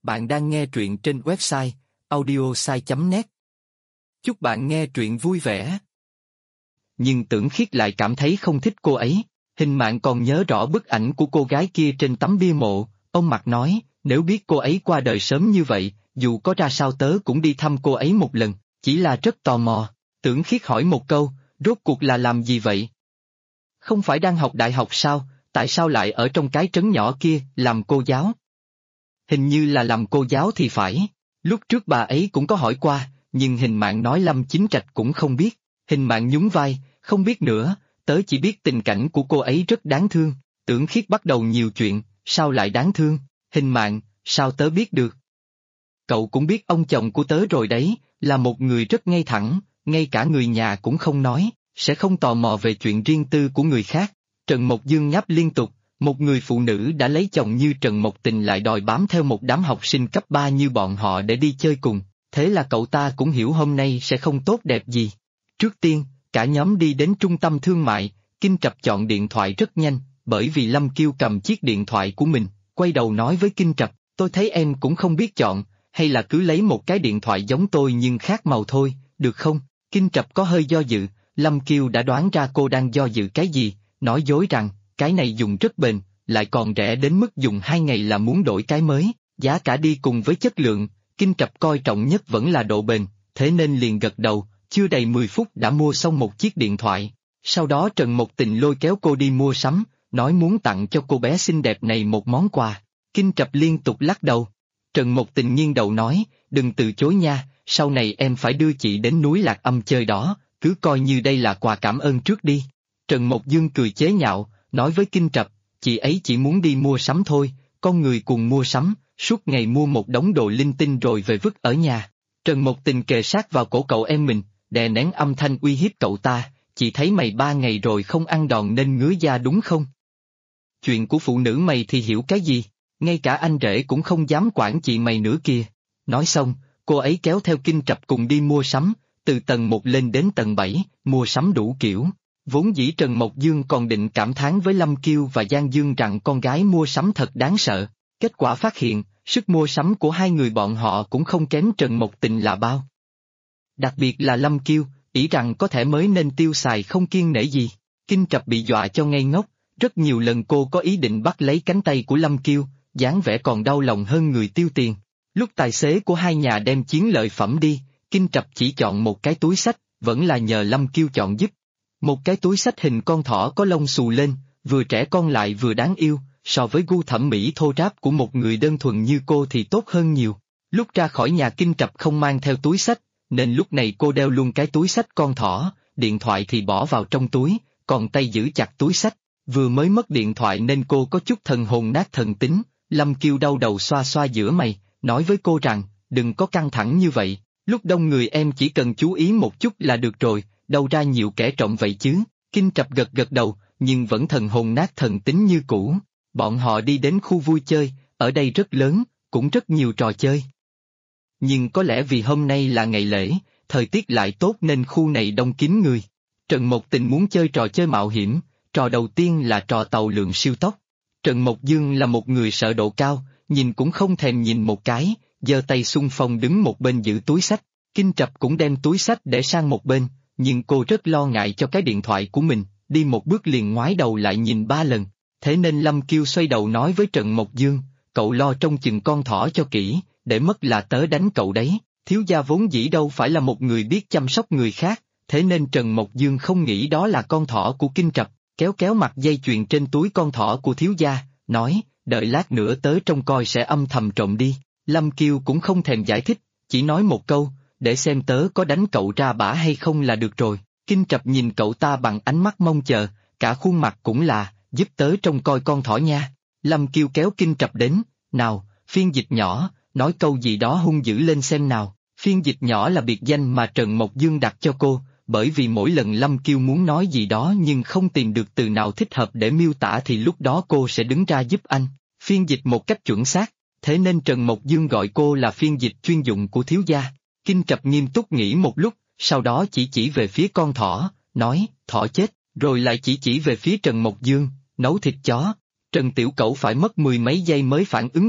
Bạn đang nghe truyện trên website audiosai.net. Chúc bạn nghe truyện vui vẻ. Nhưng Tưởng Khiết lại cảm thấy không thích cô ấy. Hình Mạn còn nhớ rõ bức ảnh của cô gái kia trên tấm bia mộ. Ông Mạc nói, nếu biết cô ấy qua đời sớm như vậy, dù có ra sao tớ cũng đi thăm cô ấy một lần, chỉ là rất tò mò. Tưởng Khiết hỏi một câu, rốt cuộc là làm gì vậy? Không phải đang học đại học sao, tại sao lại ở trong cái trấn nhỏ kia làm cô giáo? Hình như là làm cô giáo thì phải. Lúc trước bà ấy cũng có hỏi qua, nhưng Hình Mạn nói Lâm Chính Trạch cũng không biết. Hình Mạn nhún vai, không biết nữa, tớ chỉ biết tình cảnh của cô ấy rất đáng thương. Tưởng Khiết bắt đầu nhiều chuyện, sao lại đáng thương? Hình Mạn, sao tớ biết được? Cậu cũng biết ông chồng của tớ rồi đấy, là một người rất ngay thẳng, ngay cả người nhà cũng không nói, sẽ không tò mò về chuyện riêng tư của người khác. Trần Mộc Dương ngáp liên tục, một người phụ nữ đã lấy chồng như Trần Mộc Tình lại đòi bám theo một đám học sinh cấp 3 như bọn họ để đi chơi cùng, thế là cậu ta cũng hiểu hôm nay sẽ không tốt đẹp gì. Trước tiên, cả nhóm đi đến trung tâm thương mại, Kinh Trập chọn điện thoại rất nhanh, bởi vì Lâm Kiêu cầm chiếc điện thoại của mình, quay đầu nói với Kinh Trập, tôi thấy em cũng không biết chọn, hay là cứ lấy một cái điện thoại giống tôi nhưng khác màu thôi, được không? Kinh Trập có hơi do dự, Lâm Kiêu đã đoán ra cô đang do dự cái gì, nói dối rằng, cái này dùng rất bền, lại còn rẻ đến mức dùng 2 ngày là muốn đổi cái mới, giá cả đi cùng với chất lượng, Kinh Trập coi trọng nhất vẫn là độ bền, thế nên liền gật đầu, chưa đầy 10 phút đã mua xong một chiếc điện thoại. Sau đó Trần Mộc Tình lôi kéo cô đi mua sắm, nói muốn tặng cho cô bé xinh đẹp này một món quà. Kinh Trập liên tục lắc đầu. Trần Mộc Tình nghiêng đầu nói, đừng từ chối nha, sau này em phải đưa chị đến núi Lạc Âm chơi đó, cứ coi như đây là quà cảm ơn trước đi. Trần Mộc Dương cười chế nhạo, nói với Kinh Trập, chị ấy chỉ muốn đi mua sắm thôi, con người cùng mua sắm, suốt ngày mua một đống đồ linh tinh rồi về vứt ở nhà. Trần Mộc Tình kề sát vào cổ cậu em mình, đè nén âm thanh uy hiếp cậu ta, chị thấy mày 3 ngày rồi không ăn đòn nên ngứa da đúng không? Chuyện của phụ nữ mày thì hiểu cái gì, ngay cả anh rể cũng không dám quản chị mày nữa kìa. Nói xong, cô ấy kéo theo Kinh Trập cùng đi mua sắm, từ tầng 1 lên đến tầng 7, mua sắm đủ kiểu. Vốn dĩ Trần Mộc Dương còn định cảm thán với Lâm Kiêu và Giang Dương rằng con gái mua sắm thật đáng sợ, kết quả phát hiện, sức mua sắm của hai người bọn họ cũng không kém Trần Mộc Tình là bao. Đặc biệt là Lâm Kiêu, ỷ rằng có thể mới nên tiêu xài không kiêng nể gì, Kinh Trập bị dọa cho ngây ngốc, rất nhiều lần cô có ý định bắt lấy cánh tay của Lâm Kiêu, dáng vẻ còn đau lòng hơn người tiêu tiền. Lúc tài xế của hai nhà đem chiến lợi phẩm đi, Kinh Trập chỉ chọn một cái túi xách, vẫn là nhờ Lâm Kiêu chọn giúp. Một cái túi xách hình con thỏ có lông xù lên, vừa trẻ con lại vừa đáng yêu, so với gu thẩm mỹ thô ráp của một người đơn thuần như cô thì tốt hơn nhiều. Lúc ra khỏi nhà Kinh Trập không mang theo túi xách, nên lúc này cô đeo luôn cái túi xách con thỏ, điện thoại thì bỏ vào trong túi, còn tay giữ chặt túi xách. Vừa mới mất điện thoại nên cô có chút thần hồn nát thần tính, Lâm Kiêu đau đầu xoa xoa giữa mày, nói với cô rằng, đừng có căng thẳng như vậy, lúc đông người em chỉ cần chú ý một chút là được rồi, đâu ra nhiều kẻ trộm vậy chứ. Kinh Trập gật gật đầu, nhưng vẫn thần hồn nát thần tính như cũ. Bọn họ đi đến khu vui chơi, ở đây rất lớn, cũng rất nhiều trò chơi. Nhưng có lẽ vì hôm nay là ngày lễ, thời tiết lại tốt nên khu này đông kín người. Trần Mộc Tình muốn chơi trò chơi mạo hiểm, trò đầu tiên là trò tàu lượn siêu tốc. Trần Mộc Dương là một người sợ độ cao, nhìn cũng không thèm nhìn một cái, giơ tay xung phong đứng một bên giữ túi xách. Kinh Trập cũng đem túi xách để sang một bên, nhưng cô rất lo ngại cho cái điện thoại của mình, đi một bước liền ngoái đầu lại nhìn 3 lần. Thế nên Lâm Kiêu xoay đầu nói với Trần Mộc Dương, cậu lo trông chừng con thỏ cho kỹ, để mất là tớ đánh cậu đấy. Thiếu gia vốn dĩ đâu phải là một người biết chăm sóc người khác, thế nên Trần Mộc Dương không nghĩ đó là con thỏ của Kinh Trập, kéo kéo mặt dây chuyền trên túi con thỏ của thiếu gia, nói, đợi lát nữa tớ trông coi sẽ âm thầm trộm đi. Lâm Kiêu cũng không thèm giải thích, chỉ nói một câu, để xem tớ có đánh cậu ra bả hay không là được rồi. Kinh Trập nhìn cậu ta bằng ánh mắt mong chờ, cả khuôn mặt cũng là, giúp tớ trông coi con thỏ nha. Lâm Kiêu kéo Kinh Trập đến, nào, phiên dịch nhỏ, nói câu gì đó hung dữ lên xem nào. Phiên dịch nhỏ là biệt danh mà Trần Mộc Dương đặt cho cô, bởi vì mỗi lần Lâm Kiêu muốn nói gì đó nhưng không tìm được từ nào thích hợp để miêu tả thì lúc đó cô sẽ đứng ra giúp anh, phiên dịch một cách chuẩn xác, thế nên Trần Mộc Dương gọi cô là phiên dịch chuyên dụng của thiếu gia. Kinh Trập nghiêm túc nghĩ một lúc, sau đó chỉ về phía con thỏ, nói, thỏ chết, rồi lại chỉ về phía Trần Mộc Dương, nấu thịt chó. Trần Tiểu Cẩu phải mất 10 mấy giây mới phản ứng kịp,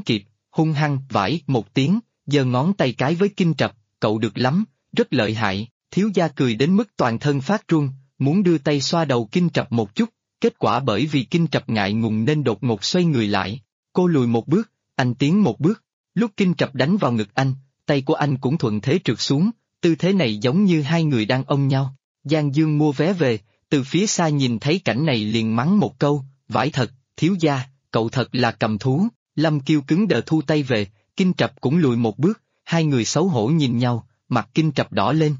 hung hăng vải một tiếng, giơ ngón tay cái với Kinh Trập, cậu được lắm, rất lợi hại, thiếu gia cười đến mức toàn thân phát run, muốn đưa tay xoa đầu Kinh Trập một chút, kết quả bởi vì Kinh Trập ngại ngùng nên đột ngột xoay người lại, cô lùi một bước, anh tiến một bước, lúc Kinh Trập đánh vào ngực anh, tay của anh cũng thuận thế trượt xuống, tư thế này giống như hai người đang ôm nhau. Giang Dương mua vé về, từ phía xa nhìn thấy cảnh này liền mắng một câu, vãi thật, thiếu gia, cậu thật là cầm thú. Lâm Kiêu cứng đờ thu tay về, Kinh Trập cũng lùi một bước, hai người xấu hổ nhìn nhau, mặt Kinh Trập đỏ lên.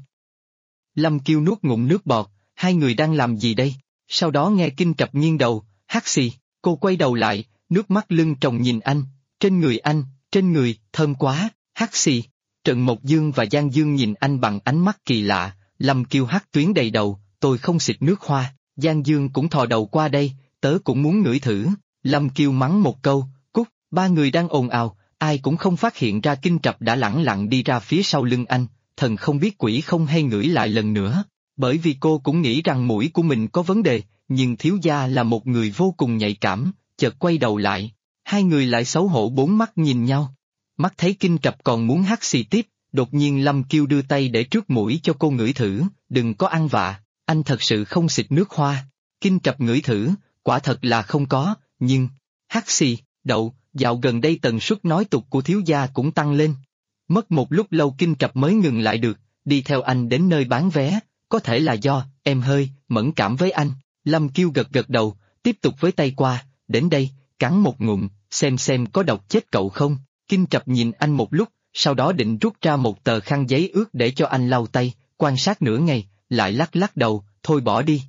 Lâm Kiêu nuốt ngụm nước bọt, hai người đang làm gì đây? Sau đó nghe Kinh Trập nghiêng đầu, hắt xì, cô quay đầu lại, nước mắt lưng tròng nhìn anh, anh, trên người, thơm quá, hắt xì. Trần Mộc Dương và Giang Dương nhìn anh bằng ánh mắt kỳ lạ, Lâm Kiêu hắt tuyến đầy đầu, tôi không xịt nước hoa, Giang Dương cũng thò đầu qua đây, tớ cũng muốn ngửi thử, Lâm Kiêu mắng một câu, cút, ba người đang ồn ào, ai cũng không phát hiện ra Kinh Trập đã lẳng lặng đi ra phía sau lưng anh, thần không biết quỷ không hay ngửi lại lần nữa, bởi vì cô cũng nghĩ rằng mũi của mình có vấn đề, nhưng thiếu gia là một người vô cùng nhạy cảm, chợt quay đầu lại, hai người lại xấu hổ bốn mắt nhìn nhau. Mắt thấy Kinh Trập còn muốn hắt xì tiếp, đột nhiên Lâm Kiêu đưa tay để trước mũi cho cô ngửi thử, đừng có ăn vạ, anh thật sự không xịt nước hoa. Kinh Trập ngửi thử, quả thật là không có, nhưng, hắt xì, đậu, dạo gần đây tần suất nói tục của thiếu gia cũng tăng lên. Mất một lúc lâu Kinh Trập mới ngừng lại được, đi theo anh đến nơi bán vé, có thể là do, em hơi, mẫn cảm với anh. Lâm Kiêu gật gật đầu, tiếp tục với tay qua, đến đây, cắn một ngụm, xem có độc chết cậu không. Kinh Trập nhìn anh một lúc, sau đó định rút ra một tờ khăn giấy ướt để cho anh lau tay, quan sát nửa ngày, lại lắc lắc đầu, thôi bỏ đi.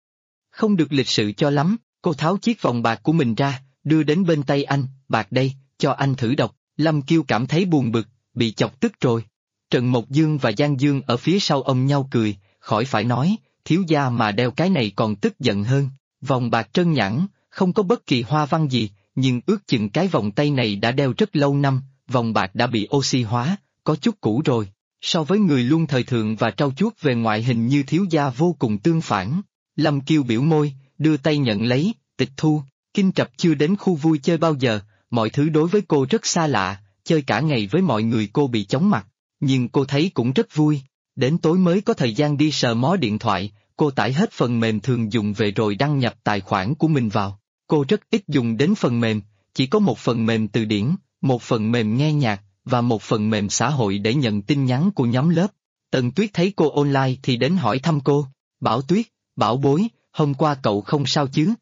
Không được lịch sự cho lắm, cô tháo chiếc vòng bạc của mình ra, đưa đến bên tay anh, bạc đây, cho anh thử đọc. Lâm Kiêu cảm thấy buồn bực, bị chọc tức rồi. Trần Mộc Dương và Giang Dương ở phía sau ôm nhau cười, khỏi phải nói, thiếu gia mà đeo cái này còn tức giận hơn. Vòng bạc trơn nhẵn, không có bất kỳ hoa văn gì, nhưng ước chừng cái vòng tay này đã đeo rất lâu năm, vòng bạc đã bị oxy hóa, có chút cũ rồi. So với người luôn thời thượng và trau chuốt về ngoại hình như thiếu gia vô cùng tương phản. Lâm Kiêu biểu môi, đưa tay nhận lấy, tịch thu. Kinh Trập chưa đến khu vui chơi bao giờ, mọi thứ đối với cô rất xa lạ, chơi cả ngày với mọi người cô bị chóng mặt, nhưng cô thấy cũng rất vui. Đến tối mới có thời gian đi sờ mó điện thoại, cô tải hết phần mềm thường dùng về rồi đăng nhập tài khoản của mình vào. Cô rất ít dùng đến phần mềm, chỉ có một phần mềm từ điển, một phần mềm nghe nhạc, và một phần mềm xã hội để nhận tin nhắn của nhóm lớp. Tần Tuyết thấy cô online thì đến hỏi thăm cô, Bảo Tuyết, bảo bối, hôm qua cậu không sao chứ?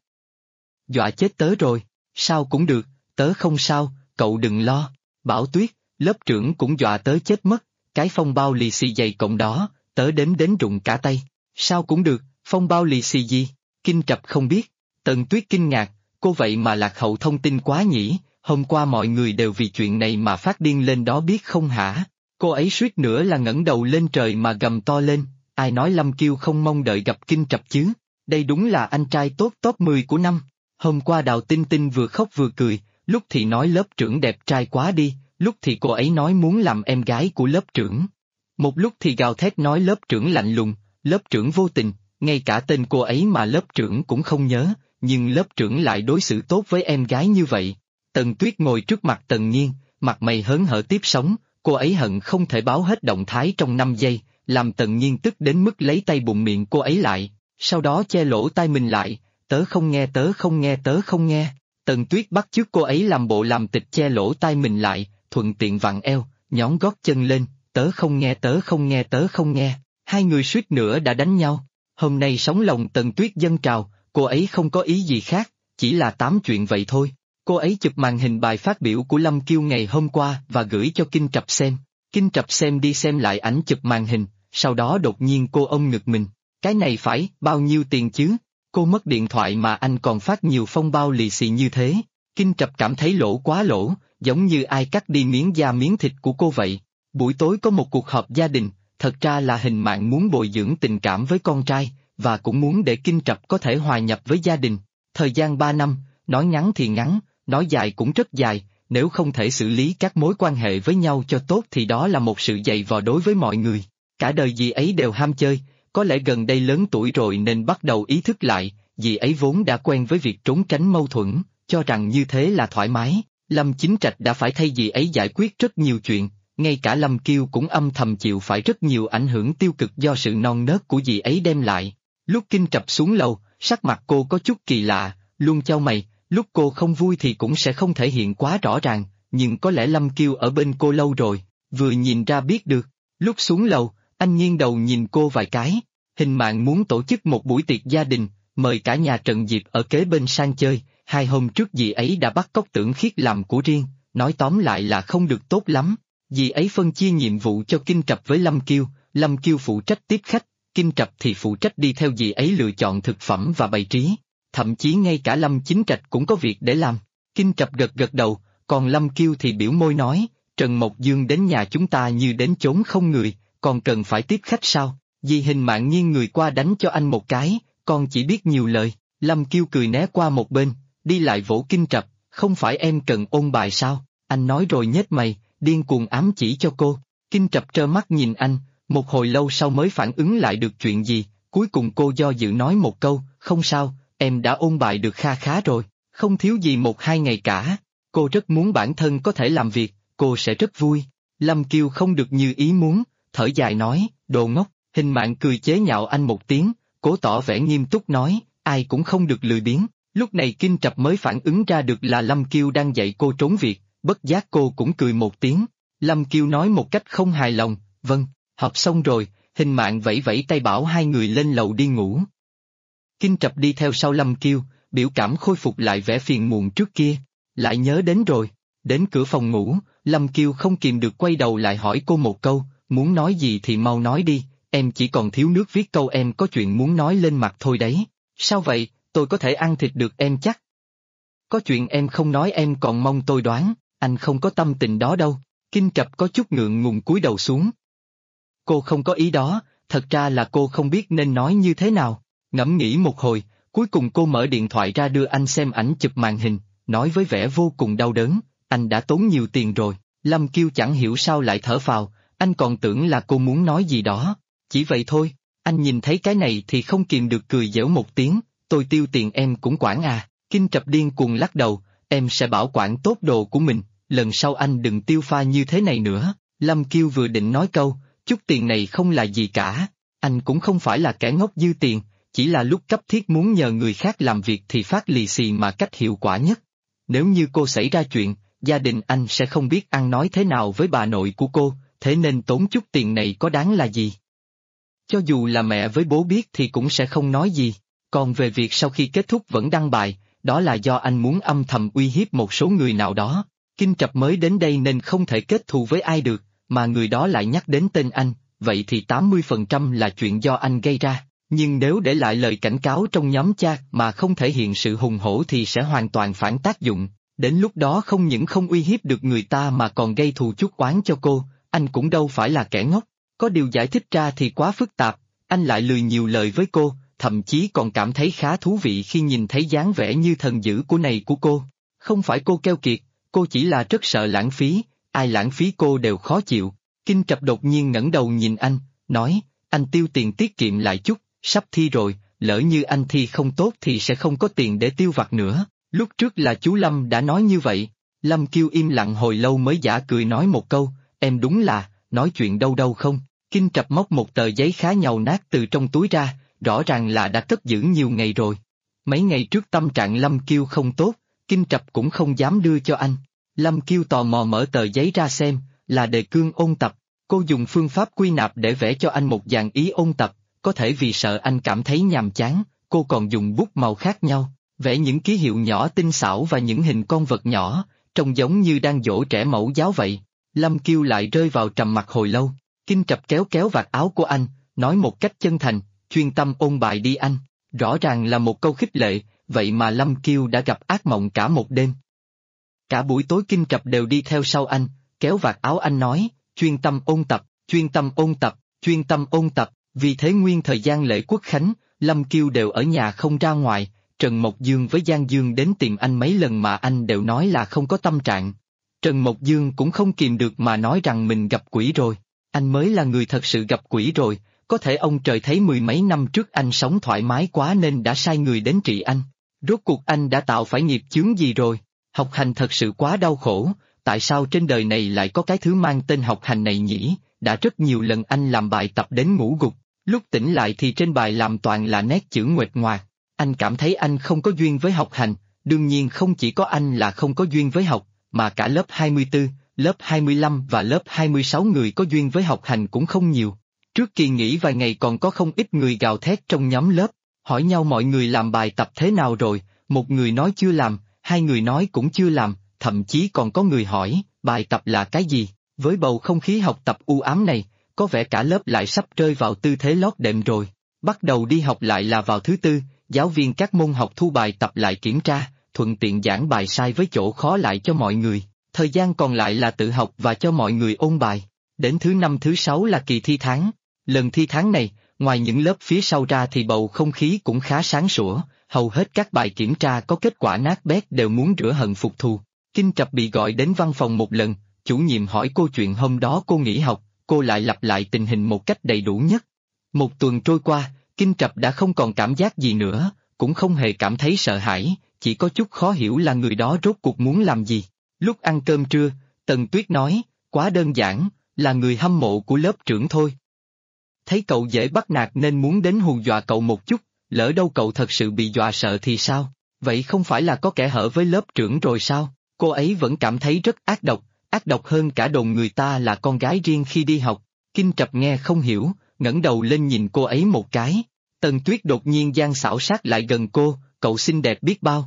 Dọa chết tớ rồi, sao cũng được, tớ không sao, cậu đừng lo. Bảo Tuyết, lớp trưởng cũng dọa tớ chết mất, cái phong bao lì xì dày cộng đó, tớ đếm đến rụng cả tay. Sao cũng được, phong bao lì xì gì? Kinh Trập không biết. Tần Tuyết kinh ngạc, cô vậy mà lạc hậu thông tin quá nhỉ, hôm qua mọi người đều vì chuyện này mà phát điên lên đó biết không hả? Cô ấy suýt nữa là ngẩng đầu lên trời mà gầm to lên, ai nói Lâm Kiêu không mong đợi gặp Kinh Trập chứ, đây đúng là anh trai tốt top 10 của năm. Hôm qua Đào Tinh Tinh vừa khóc vừa cười, lúc thì nói lớp trưởng đẹp trai quá đi, lúc thì cô ấy nói muốn làm em gái của lớp trưởng. Một lúc thì gào thét nói lớp trưởng lạnh lùng, lớp trưởng vô tình, ngay cả tên cô ấy mà lớp trưởng cũng không nhớ, nhưng lớp trưởng lại đối xử tốt với em gái như vậy. Tần Tuyết ngồi trước mặt Tần Nghiên, mặt mày hớn hở tiếp sống, cô ấy hận không thể báo hết động thái trong 5 giây, làm Tần Nghiên tức đến mức lấy tay bụng miệng cô ấy lại, sau đó che lỗ tai mình lại, tớ không nghe tớ không nghe tớ không nghe. Tần Tuyết bắt chước cô ấy làm bộ làm tịch che lỗ tai mình lại, thuận tiện vặn eo, nhón gót chân lên, tớ không nghe tớ không nghe tớ không nghe, hai người suýt nữa đã đánh nhau. Hôm nay sóng lòng Tần Tuyết dâng trào, cô ấy không có ý gì khác, chỉ là tám chuyện vậy thôi. Cô ấy chụp màn hình bài phát biểu của Lâm Kiêu ngày hôm qua và gửi cho Kinh Trập xem. Kinh Trập xem đi xem lại ảnh chụp màn hình, sau đó đột nhiên cô ôm ngực mình. Cái này phải bao nhiêu tiền chứ? Cô mất điện thoại mà anh còn phát nhiều phong bao lì xì như thế. Kinh Trập cảm thấy lỗ quá lỗ, giống như ai cắt đi miếng da miếng thịt của cô vậy. Buổi tối có một cuộc họp gia đình, thật ra là Hình Mạn muốn bồi dưỡng tình cảm với con trai, và cũng muốn để Kinh Trập có thể hòa nhập với gia đình. Thời gian 3 năm, nói ngắn thì ngắn, nói dài cũng rất dài, nếu không thể xử lý các mối quan hệ với nhau cho tốt thì đó là một sự dày vò đối với mọi người. Cả đời dì ấy đều ham chơi, có lẽ gần đây lớn tuổi rồi nên bắt đầu ý thức lại, dì ấy vốn đã quen với việc trốn tránh mâu thuẫn, cho rằng như thế là thoải mái, Lâm Chính Trạch đã phải thay dì ấy giải quyết rất nhiều chuyện, ngay cả Lâm Kiêu cũng âm thầm chịu phải rất nhiều ảnh hưởng tiêu cực do sự non nớt của dì ấy đem lại. Lúc Kinh Trập xuống lầu, sắc mặt cô có chút kỳ lạ, luôn chau mày, lúc cô không vui thì cũng sẽ không thể hiện quá rõ ràng, nhưng có lẽ Lâm Kiêu ở bên cô lâu rồi, vừa nhìn ra biết được. Lúc xuống lầu, anh nghiêng đầu nhìn cô vài cái, Hình Mạn muốn tổ chức một buổi tiệc gia đình, mời cả nhà Trần Diệp ở kế bên sang chơi, 2 hôm trước dì ấy đã bắt cóc Tưởng Khiết làm của riêng, nói tóm lại là không được tốt lắm. Dì ấy phân chia nhiệm vụ cho Kinh Trập với Lâm Kiêu phụ trách tiếp khách, Kinh Trập thì phụ trách đi theo dì ấy lựa chọn thực phẩm và bày trí, thậm chí ngay cả Lâm Chính Trạch cũng có việc để làm. Kinh Trập gật gật đầu, còn Lâm Kiêu thì biểu môi nói, Trần Mộc Dương đến nhà chúng ta như đến chốn không người, còn cần phải tiếp khách sao? Dì Hình Mạn nghiêng người qua đánh cho anh một cái, con chỉ biết nhiều lời. Lâm Kiêu cười né qua một bên, đi lại vỗ Kinh Trập, không phải em cần ôn bài sao? Anh nói rồi nhếch mày, điên cuồng ám chỉ cho cô. Kinh Trập trơ mắt nhìn anh, một hồi lâu sau mới phản ứng lại được chuyện gì, cuối cùng cô do dự nói một câu, không sao, em đã ôn bài được kha khá rồi, không thiếu gì 1-2 ngày cả. Cô rất muốn bản thân có thể làm việc, cô sẽ rất vui. Lâm Kiêu không được như ý muốn, thở dài nói, đồ ngốc. Hình Mạn cười chế nhạo anh một tiếng, cố tỏ vẻ nghiêm túc nói, ai cũng không được lười biếng. Lúc này Kinh Trập mới phản ứng ra được là Lâm Kiêu đang dạy cô trốn việc, bất giác cô cũng cười một tiếng. Lâm Kiêu nói một cách không hài lòng, vâng, học xong rồi, Hình Mạn vẫy vẫy tay bảo hai người lên lầu đi ngủ. Kinh Trập đi theo sau Lâm Kiêu, biểu cảm khôi phục lại vẻ phiền muộn trước kia, lại nhớ đến rồi. Đến cửa phòng ngủ, Lâm Kiêu không kìm được quay đầu lại hỏi cô một câu, muốn nói gì thì mau nói đi, em chỉ còn thiếu nước viết câu em có chuyện muốn nói lên mặt thôi đấy. Sao vậy, tôi có thể ăn thịt được em chắc? Có chuyện em không nói em còn mong tôi đoán, anh không có tâm tình đó đâu. Kinh Trập có chút ngượng ngùng cúi đầu xuống. Cô không có ý đó, thật ra là cô không biết nên nói như thế nào. Ngẫm nghĩ một hồi, cuối cùng cô mở điện thoại ra đưa anh xem ảnh chụp màn hình, nói với vẻ vô cùng đau đớn, anh đã tốn nhiều tiền rồi. Lâm Kiêu chẳng hiểu sao lại thở phào, anh còn tưởng là cô muốn nói gì đó. Chỉ vậy thôi, anh nhìn thấy cái này thì không kìm được cười giễu một tiếng, tôi tiêu tiền em cũng quản à. Kinh Trập điên cuồng lắc đầu, em sẽ bảo quản tốt đồ của mình, lần sau anh đừng tiêu pha như thế này nữa. Lâm Kiêu vừa định nói câu, chút tiền này không là gì cả, anh cũng không phải là kẻ ngốc dư tiền, chỉ là lúc cấp thiết muốn nhờ người khác làm việc thì phát lì xì mà cách hiệu quả nhất. Nếu như cô xảy ra chuyện, gia đình anh sẽ không biết ăn nói thế nào với bà nội của cô, thế nên tốn chút tiền này có đáng là gì. Cho dù là mẹ với bố biết thì cũng sẽ không nói gì, còn về việc sau khi kết thúc vẫn đăng bài, đó là do anh muốn âm thầm uy hiếp một số người nào đó. Kinh Trập mới đến đây nên không thể kết thù với ai được, mà người đó lại nhắc đến tên anh, vậy thì 80% là chuyện do anh gây ra. Nhưng nếu để lại lời cảnh cáo trong nhóm chat mà không thể hiện sự hùng hổ thì sẽ hoàn toàn phản tác dụng. Đến lúc đó không những không uy hiếp được người ta mà còn gây thù chuốc oán cho cô, anh cũng đâu phải là kẻ ngốc. Có điều giải thích ra thì quá phức tạp, anh lại lười nhiều lời với cô, thậm chí còn cảm thấy khá thú vị khi nhìn thấy dáng vẻ như thần dữ của cô. Không phải cô keo kiệt, cô chỉ là rất sợ lãng phí, ai lãng phí cô đều khó chịu. Kinh Trập đột nhiên ngẩng đầu nhìn anh, nói, anh tiêu tiền tiết kiệm lại chút, sắp thi rồi, lỡ như anh thi không tốt thì sẽ không có tiền để tiêu vặt nữa. Lúc trước là chú Lâm đã nói như vậy. Lâm Kiêu im lặng hồi lâu mới giả cười nói một câu, em đúng là, nói chuyện đâu đâu không. Kinh Trập móc một tờ giấy khá nhàu nát từ trong túi ra, rõ ràng là đã cất giữ nhiều ngày rồi. Mấy ngày trước tâm trạng Lâm Kiêu không tốt, Kinh Trập cũng không dám đưa cho anh. Lâm Kiêu tò mò mở tờ giấy ra xem, là đề cương ôn tập. Cô dùng phương pháp quy nạp để vẽ cho anh một dàn ý ôn tập, có thể vì sợ anh cảm thấy nhàm chán, cô còn dùng bút màu khác nhau, vẽ những ký hiệu nhỏ tinh xảo và những hình con vật nhỏ, trông giống như đang dỗ trẻ mẫu giáo vậy. Lâm Kiêu lại rơi vào trầm mặc hồi lâu. Kinh Trập kéo kéo vạt áo của anh, nói một cách chân thành, chuyên tâm ôn bài đi anh. Rõ ràng là một câu khích lệ, vậy mà Lâm Kiêu đã gặp ác mộng cả một đêm. Cả buổi tối Kinh Trập đều đi theo sau anh, kéo vạt áo anh nói, chuyên tâm ôn tập, chuyên tâm ôn tập, chuyên tâm ôn tập. Vì thế nguyên thời gian lễ Quốc Khánh, Lâm Kiêu đều ở nhà không ra ngoài, Trần Mộc Dương với Giang Dương đến tìm anh mấy lần mà anh đều nói là không có tâm trạng. Trần Mộc Dương cũng không kìm được mà nói rằng mình gặp quỷ rồi. Anh mới là người thật sự gặp quỷ rồi, có thể ông trời thấy 10 mấy năm trước anh sống thoải mái quá nên đã sai người đến trị anh. Rốt cuộc anh đã tạo phải nghiệp chướng gì rồi? Học hành thật sự quá đau khổ, tại sao trên đời này lại có cái thứ mang tên học hành này nhỉ? Đã rất nhiều lần anh làm bài tập đến ngủ gục, lúc tỉnh lại thì trên bài làm toàn là nét chữ nguệch ngoạc. Anh cảm thấy anh không có duyên với học hành, đương nhiên không chỉ có anh là không có duyên với học, mà cả lớp 24, lớp 25 và lớp 26 người có duyên với học hành cũng không nhiều. Trước kỳ nghỉ vài ngày còn có không ít người gào thét trong nhóm lớp, hỏi nhau mọi người làm bài tập thế nào rồi, một người nói chưa làm, hai người nói cũng chưa làm, thậm chí còn có người hỏi, bài tập là cái gì? Với bầu không khí học tập u ám này, có vẻ cả lớp lại sắp rơi vào tư thế lót đệm rồi. Bắt đầu đi học lại là vào thứ tư, giáo viên các môn học thu bài tập lại kiểm tra, thuận tiện giảng bài sai với chỗ khó lại cho mọi người. Thời gian còn lại là tự học và cho mọi người ôn bài. Đến thứ năm thứ sáu là kỳ thi tháng. Lần thi tháng này, ngoài những lớp phía sau ra thì bầu không khí cũng khá sáng sủa, hầu hết các bài kiểm tra có kết quả nát bét đều muốn rửa hận phục thù. Kinh Trập bị gọi đến văn phòng một lần, chủ nhiệm hỏi cô chuyện hôm đó cô nghỉ học, cô lại lặp lại tình hình một cách đầy đủ nhất. Một tuần trôi qua, Kinh Trập đã không còn cảm giác gì nữa, cũng không hề cảm thấy sợ hãi, chỉ có chút khó hiểu là người đó rốt cuộc muốn làm gì. Lúc ăn cơm trưa, Tần Tuyết nói, quá đơn giản, là người hâm mộ của lớp trưởng thôi. Thấy cậu dễ bắt nạt nên muốn đến hù dọa cậu một chút, lỡ đâu cậu thật sự bị dọa sợ thì sao? Vậy không phải là có kẻ hở với lớp trưởng rồi sao? Cô ấy vẫn cảm thấy rất ác độc hơn cả đồn người ta là con gái riêng khi đi học. Kinh Trập nghe không hiểu, ngẩng đầu lên nhìn cô ấy một cái. Tần Tuyết đột nhiên gian xảo sát lại gần cô, cậu xinh đẹp biết bao.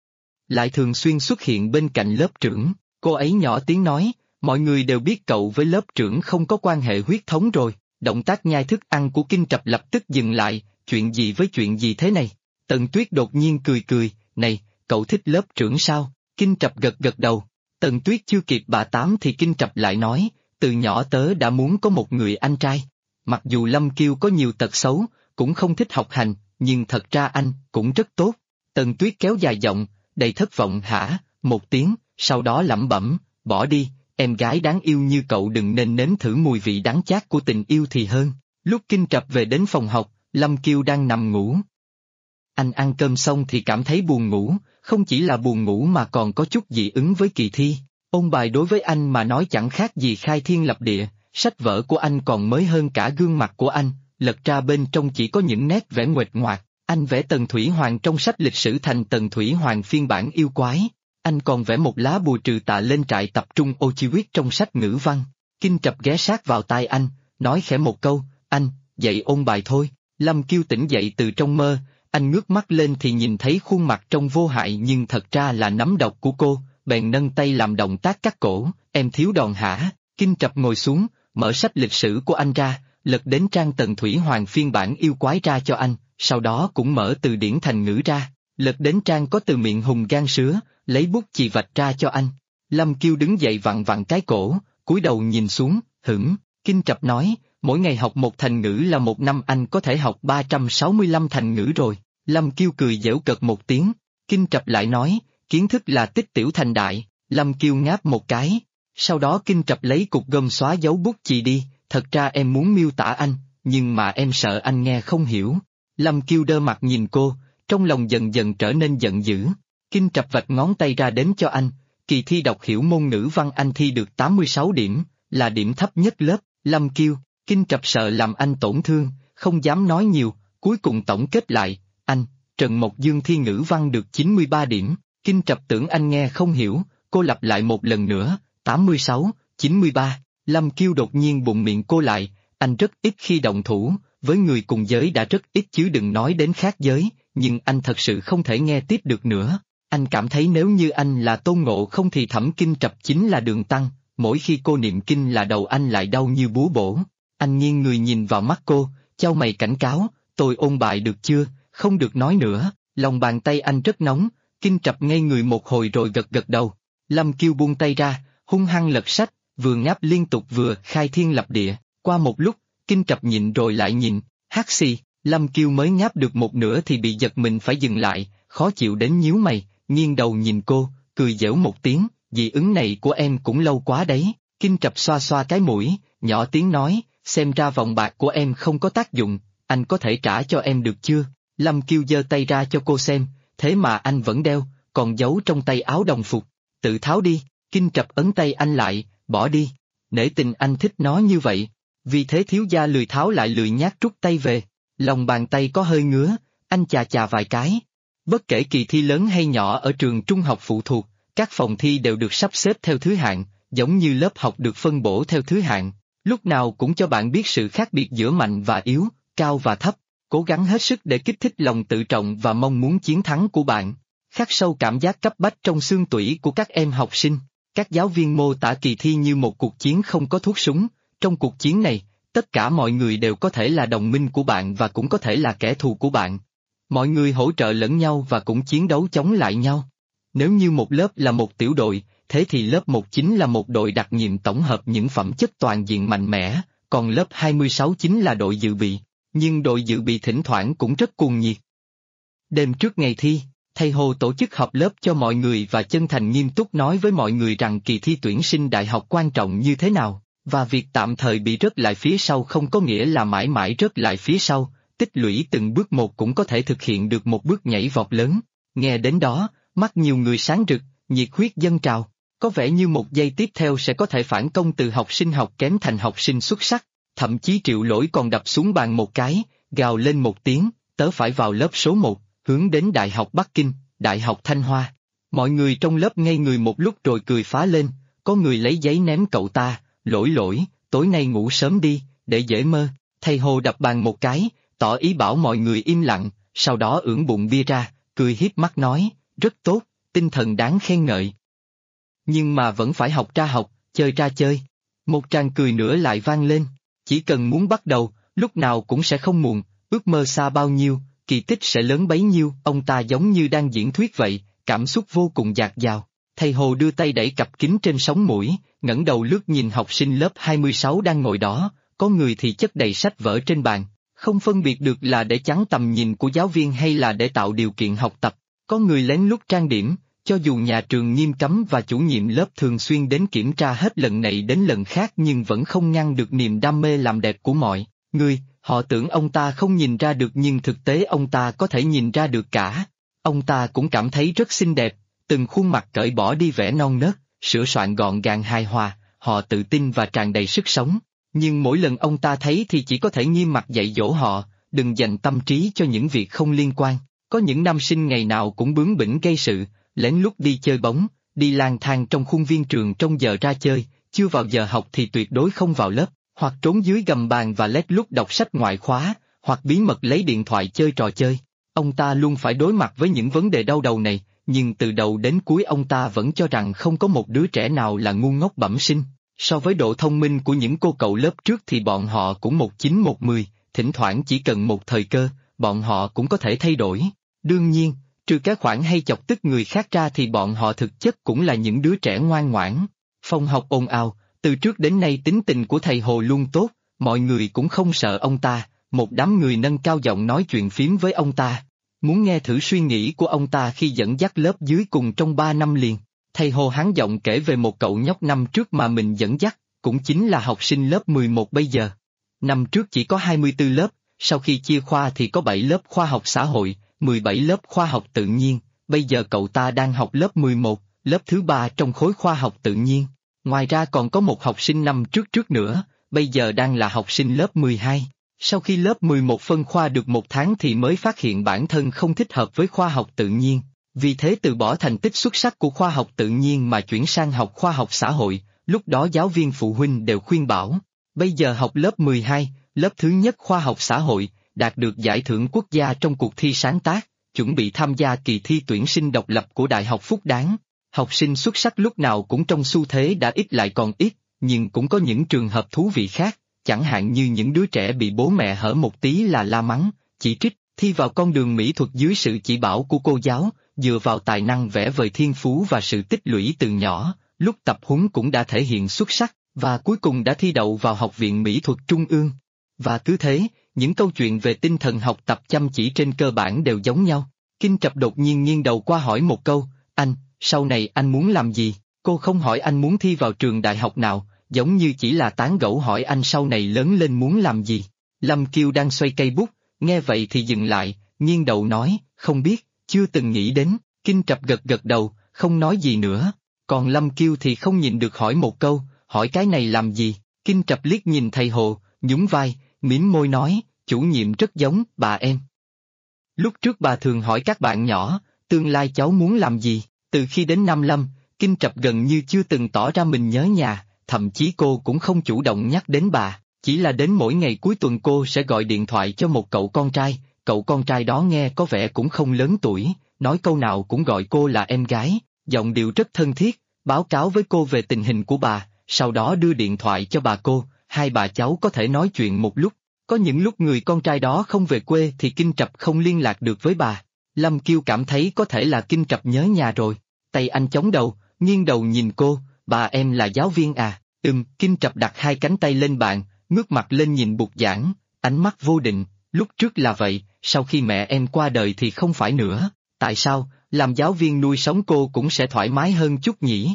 Lại thường xuyên xuất hiện bên cạnh lớp trưởng, cô ấy nhỏ tiếng nói, mọi người đều biết cậu với lớp trưởng không có quan hệ huyết thống rồi. Động tác nhai thức ăn của Kinh Trập lập tức dừng lại, chuyện gì với chuyện gì thế này? Tần Tuyết đột nhiên cười, này, cậu thích lớp trưởng sao? Kinh Trập gật đầu. Tần Tuyết chưa kịp bà tám thì Kinh Trập lại nói, từ nhỏ tớ đã muốn có một người anh trai. Mặc dù Lâm Kiêu có nhiều tật xấu, cũng không thích học hành, nhưng thật ra anh cũng rất tốt. Tần Tuyết kéo dài giọng, đầy thất vọng hả, một tiếng, sau đó lẩm bẩm, bỏ đi, em gái đáng yêu như cậu đừng nên nếm thử mùi vị đắng chát của tình yêu thì hơn. Lúc Kinh Trập về đến phòng học, Lâm Kiêu đang nằm ngủ. Anh ăn cơm xong thì cảm thấy buồn ngủ, không chỉ là buồn ngủ mà còn có chút dị ứng với kỳ thi. Ôn bài đối với anh mà nói chẳng khác gì khai thiên lập địa, sách vở của anh còn mới hơn cả gương mặt của anh, lật ra bên trong chỉ có những nét vẽ nguệch ngoạc. Anh vẽ Tần Thủy Hoàng trong sách lịch sử thành Tần Thủy Hoàng phiên bản yêu quái. Anh còn vẽ một lá bùa trừ tà lên trại tập trung Auschwitz trong sách ngữ văn. Kinh Trập ghé sát vào tai anh, nói khẽ một câu, anh, dậy ôn bài thôi. Lâm Kiêu tỉnh dậy từ trong mơ, anh ngước mắt lên thì nhìn thấy khuôn mặt trông vô hại nhưng thật ra là nắm độc của cô, bèn nâng tay làm động tác cắt cổ, em thiếu đòn hả? Kinh Trập ngồi xuống, mở sách lịch sử của anh ra, lật đến trang Tần Thủy Hoàng phiên bản yêu quái ra cho anh, sau đó cũng mở từ điển thành ngữ ra, lật đến trang có từ miệng hùng gan sứa, lấy bút chì vạch ra cho anh. Lâm Kiêu đứng dậy vặn vặn cái cổ, cúi đầu nhìn xuống, hửng. Kinh Trập nói, mỗi ngày học một thành ngữ là một năm anh có thể học 365 thành ngữ rồi. Lâm Kiêu cười giễu cợt một tiếng. Kinh Trập lại nói, kiến thức là tích tiểu thành đại. Lâm Kiêu ngáp một cái. Sau đó Kinh Trập lấy cục gôm xóa dấu bút chì đi, thật ra em muốn miêu tả anh, nhưng mà em sợ anh nghe không hiểu. Lâm Kiêu đơ mặt nhìn cô, trong lòng dần dần trở nên giận dữ. Kinh Trập vạch ngón tay ra đến cho anh, kỳ thi đọc hiểu môn ngữ văn anh thi được 86 điểm, là điểm thấp nhất lớp. Lâm Kiêu, Kinh Trập sợ làm anh tổn thương, không dám nói nhiều, cuối cùng tổng kết lại, anh, Trần Mộc Dương thi ngữ văn được 93 điểm. Kinh Trập tưởng anh nghe không hiểu, cô lặp lại một lần nữa, 86, 93. Lâm Kiêu đột nhiên bụng miệng cô lại, anh rất ít khi động thủ, với người cùng giới đã rất ít chứ đừng nói đến khác giới, nhưng anh thật sự không thể nghe tiếp được nữa. Anh cảm thấy nếu như anh là Tôn Ngộ Không thì Thẩm Kinh Trập chính là Đường Tăng, mỗi khi cô niệm kinh là đầu anh lại đau như búa bổ. Anh nghiêng người nhìn vào mắt cô, chau mày cảnh cáo, tôi ôn bài được chưa, không được nói nữa. Lòng bàn tay anh rất nóng, Kinh Trập ngây người một hồi rồi gật đầu. Lâm Kiêu buông tay ra, hung hăng lật sách, vừa ngáp liên tục vừa khai thiên lập địa. Qua một lúc, Kinh Trập nhịn rồi lại nhịn, hắt xì. Lâm Kiêu mới ngáp được một nửa thì bị giật mình phải dừng lại, khó chịu đến nhíu mày, nghiêng đầu nhìn cô, cười giễu một tiếng, dị ứng này của em cũng lâu quá đấy. Kinh Trập xoa xoa cái mũi, nhỏ tiếng nói, xem ra vòng bạc của em không có tác dụng, anh có thể trả cho em được chưa? Lâm Kiêu giơ tay ra cho cô xem, thế mà anh vẫn đeo, còn giấu trong tay áo đồng phục. Tự tháo đi, Kinh Trập ấn tay anh lại, bỏ đi. Nể tình anh thích nó như vậy. Vì thế thiếu gia lười tháo lại lười nhác rút tay về. Lòng bàn tay có hơi ngứa, anh chà chà vài cái. Bất kể kỳ thi lớn hay nhỏ ở trường trung học phụ thuộc, các phòng thi đều được sắp xếp theo thứ hạng, giống như lớp học được phân bổ theo thứ hạng. Lúc nào cũng cho bạn biết sự khác biệt giữa mạnh và yếu, cao và thấp, cố gắng hết sức để kích thích lòng tự trọng và mong muốn chiến thắng của bạn. Khắc sâu cảm giác cấp bách trong xương tủy của các em học sinh. Các giáo viên mô tả kỳ thi như một cuộc chiến không có thuốc súng. Trong cuộc chiến này, tất cả mọi người đều có thể là đồng minh của bạn và cũng có thể là kẻ thù của bạn. Mọi người hỗ trợ lẫn nhau và cũng chiến đấu chống lại nhau. Nếu như một lớp là một tiểu đội, thế thì lớp 1 chính là một đội đặc nhiệm tổng hợp những phẩm chất toàn diện mạnh mẽ, còn lớp 26 chính là đội dự bị. Nhưng đội dự bị thỉnh thoảng cũng rất cuồng nhiệt. Đêm trước ngày thi, thầy Hồ tổ chức họp lớp cho mọi người và chân thành nghiêm túc nói với mọi người rằng kỳ thi tuyển sinh đại học quan trọng như thế nào, và việc tạm thời bị rớt lại phía sau không có nghĩa là mãi mãi rớt lại phía sau, tích lũy từng bước một cũng có thể thực hiện được một bước nhảy vọt lớn. Nghe đến đó, mắt nhiều người sáng rực, nhiệt huyết dâng trào, có vẻ như một giây tiếp theo sẽ có thể phản công từ học sinh học kém thành học sinh xuất sắc, thậm chí Triệu Lỗi còn đập xuống bàn một cái, gào lên một tiếng, tớ phải vào lớp số 1, hướng đến Đại học Bắc Kinh, Đại học Thanh Hoa. Mọi người trong lớp ngây người một lúc rồi cười phá lên, có người lấy giấy ném cậu ta, lỗi, tối nay ngủ sớm đi, để dễ mơ. Thầy Hồ đập bàn một cái, tỏ ý bảo mọi người im lặng, sau đó ưỡn bụng bia ra, cười hiếp mắt nói, rất tốt, tinh thần đáng khen ngợi. Nhưng mà vẫn phải học ra học, chơi ra chơi. Một tràng cười nữa lại vang lên, chỉ cần muốn bắt đầu, lúc nào cũng sẽ không muộn, ước mơ xa bao nhiêu, kỳ tích sẽ lớn bấy nhiêu. Ông ta giống như đang diễn thuyết vậy, cảm xúc vô cùng dạt dào. Thầy Hồ đưa tay đẩy cặp kính trên sống mũi, ngẩng đầu lướt nhìn học sinh lớp 26 đang ngồi đó, có người thì chất đầy sách vở trên bàn, không phân biệt được là để chắn tầm nhìn của giáo viên hay là để tạo điều kiện học tập, có người lén lút trang điểm, cho dù nhà trường nghiêm cấm và chủ nhiệm lớp thường xuyên đến kiểm tra hết lần này đến lần khác nhưng vẫn không ngăn được niềm đam mê làm đẹp của mọi người. Họ tưởng ông ta không nhìn ra được nhưng thực tế ông ta có thể nhìn ra được cả. Ông ta cũng cảm thấy rất xinh đẹp, từng khuôn mặt cởi bỏ đi vẻ non nớt, sửa soạn gọn gàng hài hòa, họ tự tin và tràn đầy sức sống. Nhưng mỗi lần ông ta thấy thì chỉ có thể nghiêm mặt dạy dỗ họ, đừng dành tâm trí cho những việc không liên quan. Có những nam sinh ngày nào cũng bướng bỉnh gây sự, lén lút đi chơi bóng, đi lang thang trong khuôn viên trường trong giờ ra chơi, chưa vào giờ học thì tuyệt đối không vào lớp, hoặc trốn dưới gầm bàn và lén lút đọc sách ngoại khóa, hoặc bí mật lấy điện thoại chơi trò chơi. Ông ta luôn phải đối mặt với những vấn đề đau đầu này, nhưng từ đầu đến cuối ông ta vẫn cho rằng không có một đứa trẻ nào là ngu ngốc bẩm sinh. So với độ thông minh của những cô cậu lớp trước thì bọn họ cũng 19-10, thỉnh thoảng chỉ cần một thời cơ, bọn họ cũng có thể thay đổi. Đương nhiên, trừ cái khoản hay chọc tức người khác ra thì bọn họ thực chất cũng là những đứa trẻ ngoan ngoãn. Phòng học ồn ào, từ trước đến nay tính tình của thầy Hồ luôn tốt, mọi người cũng không sợ ông ta, một đám người nâng cao giọng nói chuyện phím với ông ta. Muốn nghe thử suy nghĩ của ông ta khi dẫn dắt lớp dưới cùng trong 3 năm liền. Thầy Hồ hắn giọng kể về một cậu nhóc năm trước mà mình dẫn dắt, cũng chính là học sinh lớp 11 bây giờ. Năm trước chỉ có 24 lớp, sau khi chia khoa thì có 7 lớp khoa học xã hội, 17 lớp khoa học tự nhiên, bây giờ cậu ta đang học lớp 11, lớp thứ 3 trong khối khoa học tự nhiên. Ngoài ra còn có một học sinh năm trước nữa, bây giờ đang là học sinh lớp 12. Sau khi lớp 11 phân khoa được 1 tháng thì mới phát hiện bản thân không thích hợp với khoa học tự nhiên, vì thế từ bỏ thành tích xuất sắc của khoa học tự nhiên mà chuyển sang học khoa học xã hội. Lúc đó giáo viên phụ huynh đều khuyên bảo, bây giờ học lớp 12, lớp thứ nhất khoa học xã hội, đạt được giải thưởng quốc gia trong cuộc thi sáng tác, chuẩn bị tham gia kỳ thi tuyển sinh độc lập của Đại học Phúc Đáng. Học sinh xuất sắc lúc nào cũng trong xu thế đã ít lại còn ít, nhưng cũng có những trường hợp thú vị khác, chẳng hạn như những đứa trẻ bị bố mẹ hở một tí là la mắng, chỉ trích, thi vào con đường mỹ thuật dưới sự chỉ bảo của cô giáo, dựa vào tài năng vẽ vời thiên phú và sự tích lũy từ nhỏ, lúc tập huấn cũng đã thể hiện xuất sắc, và cuối cùng đã thi đậu vào Học viện Mỹ thuật Trung ương. Và cứ thế, những câu chuyện về tinh thần học tập chăm chỉ trên cơ bản đều giống nhau. Kinh Trập đột nhiên nghiêng đầu qua hỏi một câu, anh, sau này anh muốn làm gì? Cô không hỏi anh muốn thi vào trường đại học nào, giống như chỉ là tán gẫu hỏi anh sau này lớn lên muốn làm gì. Lâm Kiêu đang xoay cây bút, nghe vậy thì dừng lại, nghiêng đầu nói, không biết, chưa từng nghĩ đến. Kinh Trập gật gật đầu, không nói gì nữa. Còn Lâm Kiêu thì không nhịn được hỏi một câu, hỏi cái này làm gì? Kinh Trập liếc nhìn thầy Hồ, nhún vai, mím môi nói, chủ nhiệm rất giống bà em. Lúc trước bà thường hỏi các bạn nhỏ, tương lai cháu muốn làm gì? Từ khi đến Nam Lâm, Kinh Trập gần như chưa từng tỏ ra mình nhớ nhà, thậm chí cô cũng không chủ động nhắc đến bà, chỉ là đến mỗi ngày cuối tuần cô sẽ gọi điện thoại cho một cậu con trai đó nghe có vẻ cũng không lớn tuổi, nói câu nào cũng gọi cô là em gái, giọng điệu rất thân thiết, báo cáo với cô về tình hình của bà, sau đó đưa điện thoại cho bà cô, hai bà cháu có thể nói chuyện một lúc. Có những lúc người con trai đó không về quê thì Kinh Trập không liên lạc được với bà. Lâm Kiêu cảm thấy có thể là Kinh Trập nhớ nhà rồi. Tay anh chống đầu, nghiêng đầu nhìn cô, bà em là giáo viên à? Kinh Trập đặt hai cánh tay lên bàn, ngước mặt lên nhìn bục giảng, ánh mắt vô định, lúc trước là vậy, sau khi mẹ em qua đời thì không phải nữa. Tại sao, làm giáo viên nuôi sống cô cũng sẽ thoải mái hơn chút nhỉ?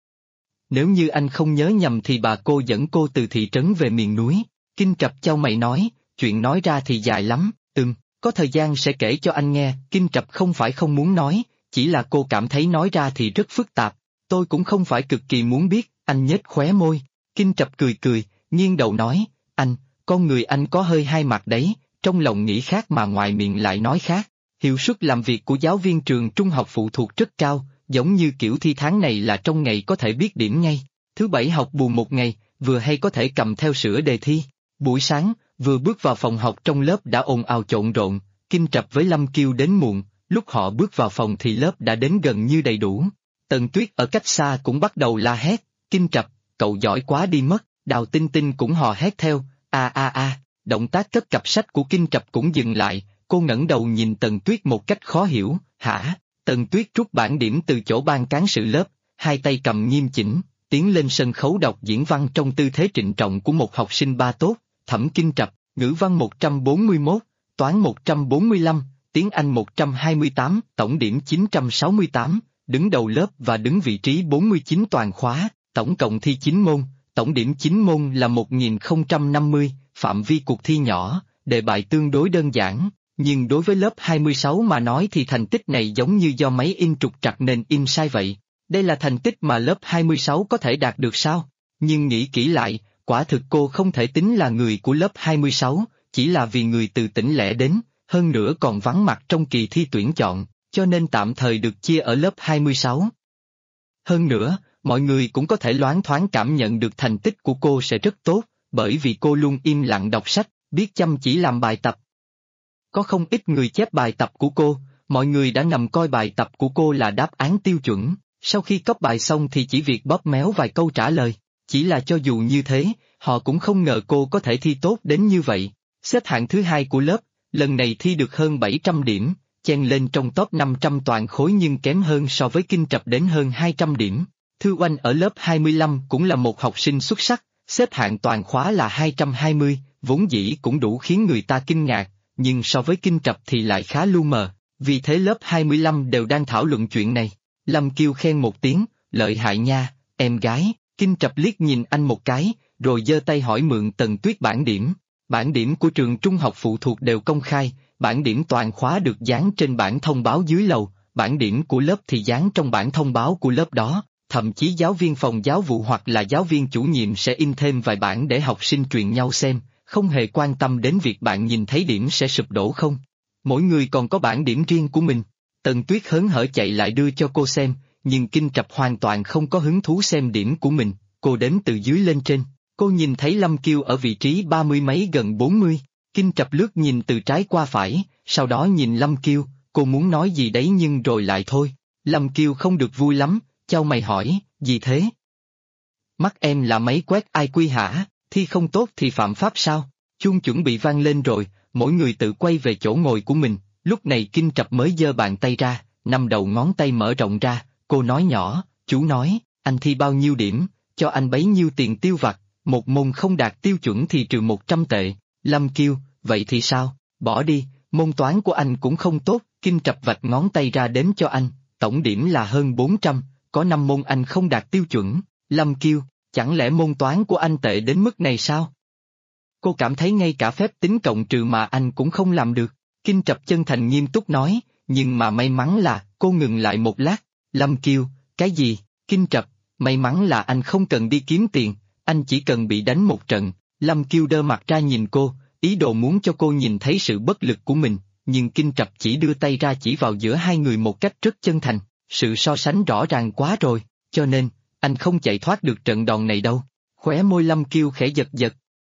Nếu như anh không nhớ nhầm thì bà cô dẫn cô từ thị trấn về miền núi. Kinh Trập chau mày nói, chuyện nói ra thì dài lắm, có thời gian sẽ kể cho anh nghe. Kinh Trập không phải không muốn nói, chỉ là cô cảm thấy nói ra thì rất phức tạp, tôi cũng không phải cực kỳ muốn biết, anh nhếch khóe môi. Kinh Trập cười, nghiêng đầu nói, anh, con người anh có hơi hai mặt đấy, trong lòng nghĩ khác mà ngoài miệng lại nói khác. Hiệu suất làm việc của giáo viên trường trung học phụ thuộc rất cao, giống như kiểu thi tháng này là trong ngày có thể biết điểm ngay, thứ bảy học bù một ngày, vừa hay có thể cầm theo sửa đề thi. Buổi sáng, vừa bước vào phòng học trong lớp đã ồn ào trộn rộn, Kinh Trập với Lâm Kiêu đến muộn, lúc họ bước vào phòng thì lớp đã đến gần như đầy đủ. Tần Tuyết ở cách xa cũng bắt đầu la hét, Kinh Trập, cậu giỏi quá đi mất, Đào Tinh Tinh cũng hò hét theo, động tác cất cặp sách của Kinh Trập cũng dừng lại, cô ngẩng đầu nhìn Tần Tuyết một cách khó hiểu, hả? Tần Tuyết rút bảng điểm từ chỗ ban cán sự lớp, hai tay cầm nghiêm chỉnh, tiến lên sân khấu đọc diễn văn trong tư thế trịnh trọng của một học sinh ba tốt. Thẩm Kinh Trập, ngữ văn 141, toán 145, tiếng Anh 128, tổng điểm 968, đứng đầu lớp và đứng vị trí 49 toàn khóa, tổng cộng thi 9 môn, tổng điểm 9 môn là 1050, phạm vi cuộc thi nhỏ, đề bài tương đối đơn giản, nhưng đối với lớp 26 mà nói thì thành tích này giống như do máy in trục trặc nên in sai vậy. Đây là thành tích mà lớp 26 có thể đạt được sao? Nhưng nghĩ kỹ lại, quả thực cô không thể tính là người của lớp 26, chỉ là vì người từ tỉnh lẻ đến, hơn nữa còn vắng mặt trong kỳ thi tuyển chọn, cho nên tạm thời được chia ở lớp 26. Hơn nữa, mọi người cũng có thể loáng thoáng cảm nhận được thành tích của cô sẽ rất tốt, bởi vì cô luôn im lặng đọc sách, biết chăm chỉ làm bài tập. Có không ít người chép bài tập của cô, mọi người đã ngầm coi bài tập của cô là đáp án tiêu chuẩn, sau khi copy bài xong thì chỉ việc bóp méo vài câu trả lời. Chỉ là cho dù như thế, họ cũng không ngờ cô có thể thi tốt đến như vậy. Xếp hạng thứ hai của lớp, lần này thi được hơn 700 điểm, chen lên trong top 500 toàn khối nhưng kém hơn so với Kinh Trập đến hơn 200 điểm. Thư Oanh ở lớp 25 cũng là một học sinh xuất sắc, xếp hạng toàn khóa là 220, vốn dĩ cũng đủ khiến người ta kinh ngạc, nhưng so với Kinh Trập thì lại khá lu mờ, vì thế lớp 25 đều đang thảo luận chuyện này. Lâm Kiêu khen một tiếng, lợi hại nha, em gái. Kinh Trập liếc nhìn anh một cái, rồi giơ tay hỏi mượn Tần Tuyết bảng điểm. Bảng điểm của trường trung học phụ thuộc đều công khai, bảng điểm toàn khóa được dán trên bảng thông báo dưới lầu, bảng điểm của lớp thì dán trong bảng thông báo của lớp đó, thậm chí giáo viên phòng giáo vụ hoặc là giáo viên chủ nhiệm sẽ in thêm vài bảng để học sinh truyền nhau xem, không hề quan tâm đến việc bạn nhìn thấy điểm sẽ sụp đổ không. Mỗi người còn có bảng điểm riêng của mình. Tần Tuyết hớn hở chạy lại đưa cho cô xem. Nhưng Kinh Trập hoàn toàn không có hứng thú xem điểm của mình, cô đếm từ dưới lên trên, cô nhìn thấy Lâm Kiêu ở vị trí 30 mấy gần 40, Kinh Trập lướt nhìn từ trái qua phải, sau đó nhìn Lâm Kiêu, cô muốn nói gì đấy nhưng rồi lại thôi. Lâm Kiêu không được vui lắm, chau mày hỏi, gì thế? Mắt em là máy quét IQ hả, thi không tốt thì phạm pháp sao? Chuông chuẩn bị vang lên rồi, mỗi người tự quay về chỗ ngồi của mình, lúc này Kinh Trập mới giơ bàn tay ra, 5 đầu ngón tay mở rộng ra. Cô nói nhỏ, chú nói, anh thi bao nhiêu điểm, cho anh bấy nhiêu tiền tiêu vặt, một môn không đạt tiêu chuẩn thì trừ 100 tệ. Lâm Kiêu, vậy thì sao, bỏ đi, môn toán của anh cũng không tốt. Kinh Trập vạch ngón tay ra đếm cho anh, tổng điểm là hơn 400, có 5 môn anh không đạt tiêu chuẩn. Lâm Kiêu, chẳng lẽ môn toán của anh tệ đến mức này sao? Cô cảm thấy ngay cả phép tính cộng trừ mà anh cũng không làm được. Kinh Trập chân thành nghiêm túc nói, nhưng mà may mắn là, cô ngừng lại một lát. Lâm Kiêu, cái gì? Kinh Trập, may mắn là anh không cần đi kiếm tiền, anh chỉ cần bị đánh một trận. Lâm Kiêu đơ mặt ra nhìn cô, ý đồ muốn cho cô nhìn thấy sự bất lực của mình, nhưng Kinh Trập chỉ đưa tay ra chỉ vào giữa hai người một cách rất chân thành, sự so sánh rõ ràng quá rồi, cho nên, anh không chạy thoát được trận đòn này đâu. Khóe môi Lâm Kiêu khẽ giật giật.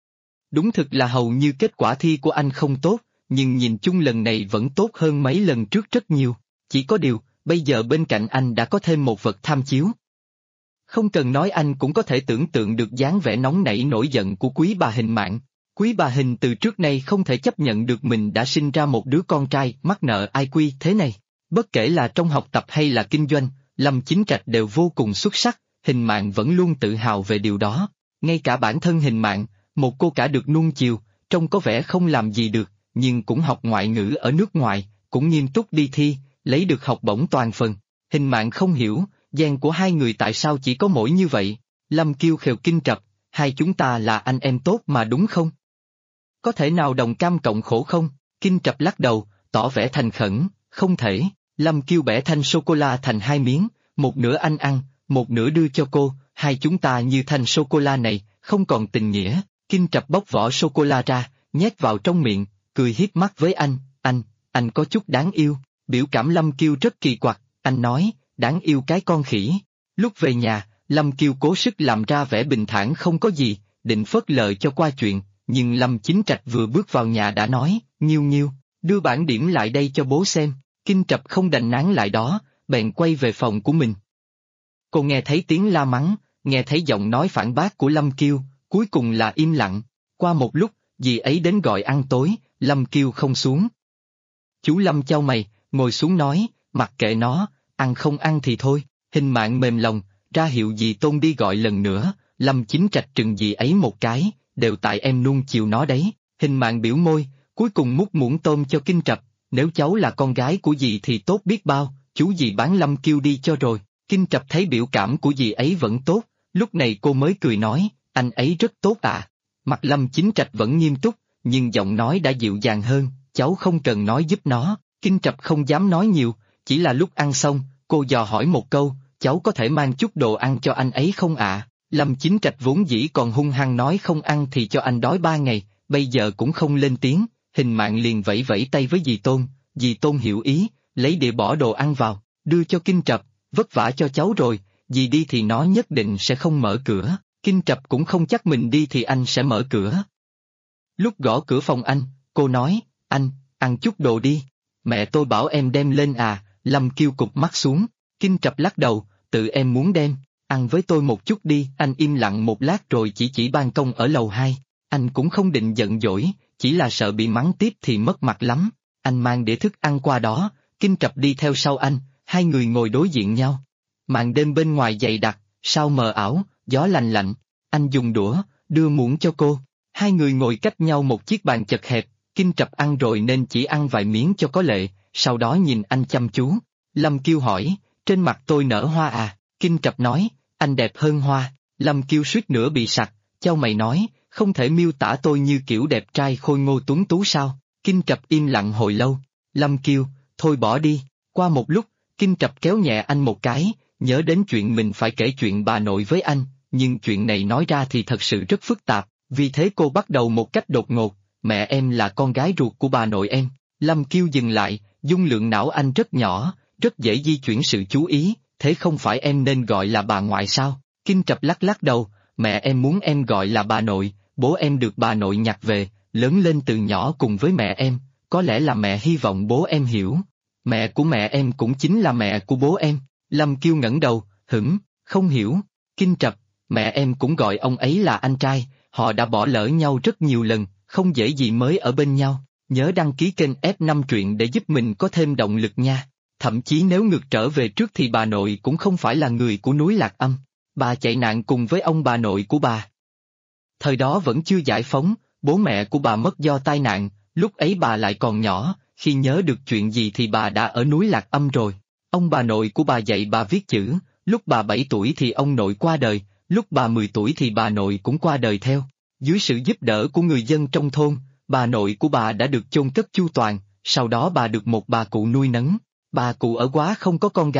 Đúng thực là hầu như kết quả thi của anh không tốt, nhưng nhìn chung lần này vẫn tốt hơn mấy lần trước rất nhiều, chỉ có điều, bây giờ bên cạnh anh đã có thêm một vật tham chiếu. Không cần nói anh cũng có thể tưởng tượng được dáng vẻ nóng nảy nổi giận của Quý bà Hình Mạn. Quý bà Hình từ trước nay không thể chấp nhận được mình đã sinh ra một đứa con trai mắc nợ ai quy thế này. Bất kể là trong học tập hay là kinh doanh, Lâm Chính Trạch đều vô cùng xuất sắc, Hình Mạn vẫn luôn tự hào về điều đó. Ngay cả bản thân Hình Mạn, một cô cả được nuông chiều, trông có vẻ không làm gì được, nhưng cũng học ngoại ngữ ở nước ngoài, cũng nghiêm túc đi thi, lấy được học bổng toàn phần. Hình Mạn không hiểu, gen của hai người tại sao chỉ có mỗi như vậy. Lâm Kiêu khều Kinh Trập, hai chúng ta là anh em tốt mà đúng không? Có thể nào đồng cam cộng khổ không? Kinh Trập lắc đầu, tỏ vẻ thành khẩn, không thể. Lâm Kiêu bẻ thanh sô-cô-la thành hai miếng, một nửa anh ăn, một nửa đưa cho cô, hai chúng ta như thanh sô-cô-la này, không còn tình nghĩa. Kinh Trập bóc vỏ sô-cô-la ra, nhét vào trong miệng, cười hiếp mắt với anh có chút đáng yêu. Biểu cảm Lâm Kiêu rất kỳ quặc, anh nói, đáng yêu cái con khỉ. Lúc về nhà, Lâm Kiêu cố sức làm ra vẻ bình thản không có gì, định phớt lờ cho qua chuyện, nhưng Lâm Chính Trạch vừa bước vào nhà đã nói, Nghiêu Nghiêu, đưa bản điểm lại đây cho bố xem. Kinh Trập không đành nán lại đó, bèn quay về phòng của mình. Cô nghe thấy tiếng la mắng, nghe thấy giọng nói phản bác của Lâm Kiêu, cuối cùng là im lặng. Qua một lúc, dì ấy đến gọi ăn tối, Lâm Kiêu không xuống. Chú Lâm chau mày, ngồi xuống nói, mặc kệ nó, ăn không ăn thì thôi. Hình Mạn mềm lòng, ra hiệu dì Tôn đi gọi lần nữa. Lâm Chính Trạch trừng dì ấy một cái, đều tại em nuông chiều nó đấy. Hình Mạn biểu môi, cuối cùng múc muỗng tôm cho Kinh Trập, nếu cháu là con gái của dì thì tốt biết bao, chú dì bán Lâm Kiêu đi cho rồi. Kinh Trập thấy biểu cảm của dì ấy vẫn tốt, lúc này cô mới cười nói, anh ấy rất tốt ạ. Mặt Lâm Chính Trạch vẫn nghiêm túc, nhưng giọng nói đã dịu dàng hơn, cháu không cần nói giúp nó. Kinh Trập không dám nói nhiều, chỉ là lúc ăn xong, cô dò hỏi một câu, cháu có thể mang chút đồ ăn cho anh ấy không ạ? Lâm Chính Trạch vốn dĩ còn hung hăng nói không ăn thì cho anh đói 3 ngày, bây giờ cũng không lên tiếng. Hình Mạn liền vẫy vẫy tay với dì Tôn hiểu ý, lấy đĩa bỏ đồ ăn vào, đưa cho Kinh Trập, vất vả cho cháu rồi, dì đi thì nó nhất định sẽ không mở cửa, Kinh Trập cũng không chắc mình đi thì anh sẽ mở cửa. Lúc gõ cửa phòng anh, cô nói, anh, ăn chút đồ đi, mẹ tôi bảo em đem lên à. Lâm Kiêu cụp mắt xuống, Kinh Trập lắc đầu, tự em muốn đem, ăn với tôi một chút đi. Anh im lặng một lát rồi chỉ ban công ở lầu 2, anh cũng không định giận dỗi, chỉ là sợ bị mắng tiếp thì mất mặt lắm. Anh mang đĩa thức ăn qua đó, Kinh Trập đi theo sau anh, hai người ngồi đối diện nhau. Màn đêm bên ngoài dày đặc, sao mờ ảo, gió lành lạnh, anh dùng đũa, đưa muỗng cho cô. Hai người ngồi cách nhau một chiếc bàn chật hẹp, Kinh Trập ăn rồi nên chỉ ăn vài miếng cho có lệ, sau đó nhìn anh chăm chú. Lâm Kiêu hỏi, trên mặt tôi nở hoa à? Kinh Trập nói, anh đẹp hơn hoa. Lâm Kiêu suýt nữa bị sặc, chau mày nói, không thể miêu tả tôi như kiểu đẹp trai khôi ngô tuấn tú sao? Kinh Trập im lặng hồi lâu. Lâm Kiêu, thôi bỏ đi. Qua một lúc, Kinh Trập kéo nhẹ anh một cái, nhớ đến chuyện mình phải kể chuyện bà nội với anh, nhưng chuyện này nói ra thì thật sự rất phức tạp, vì thế cô bắt đầu một cách đột ngột, mẹ em là con gái ruột của bà nội em. Lâm Kiêu dừng lại, dung lượng não anh rất nhỏ, rất dễ di chuyển sự chú ý, thế không phải em nên gọi là bà ngoại sao? Kinh Trập lắc lắc đầu, mẹ em muốn em gọi là bà nội, bố em được bà nội nhặt về, lớn lên từ nhỏ cùng với mẹ em, có lẽ là mẹ hy vọng bố em hiểu. Mẹ của mẹ em cũng chính là mẹ của bố em. Lâm Kiêu ngẩng đầu, không hiểu. Kinh Trập, mẹ em cũng gọi ông ấy là anh trai, họ đã bỏ lỡ nhau rất nhiều lần, không dễ gì mới ở bên nhau. Nhớ đăng ký kênh F5 truyện để giúp mình có thêm động lực nha. Thậm chí nếu ngược trở về trước thì bà nội cũng không phải là người của núi Lạc Âm. Bà chạy nạn cùng với ông bà nội của bà. Thời đó vẫn chưa giải phóng, bố mẹ của bà mất do tai nạn, lúc ấy bà lại còn nhỏ, khi nhớ được chuyện gì thì bà đã ở núi Lạc Âm rồi. Ông bà nội của bà dạy bà viết chữ, lúc bà 7 tuổi thì ông nội qua đời, lúc bà 10 tuổi thì bà nội cũng qua đời theo. Dưới sự giúp đỡ của người dân trong thôn, bà nội của bà đã được chôn cất chu toàn, sau đó bà được một bà cụ nuôi nấng. Bà cụ ở Góa không có con gái,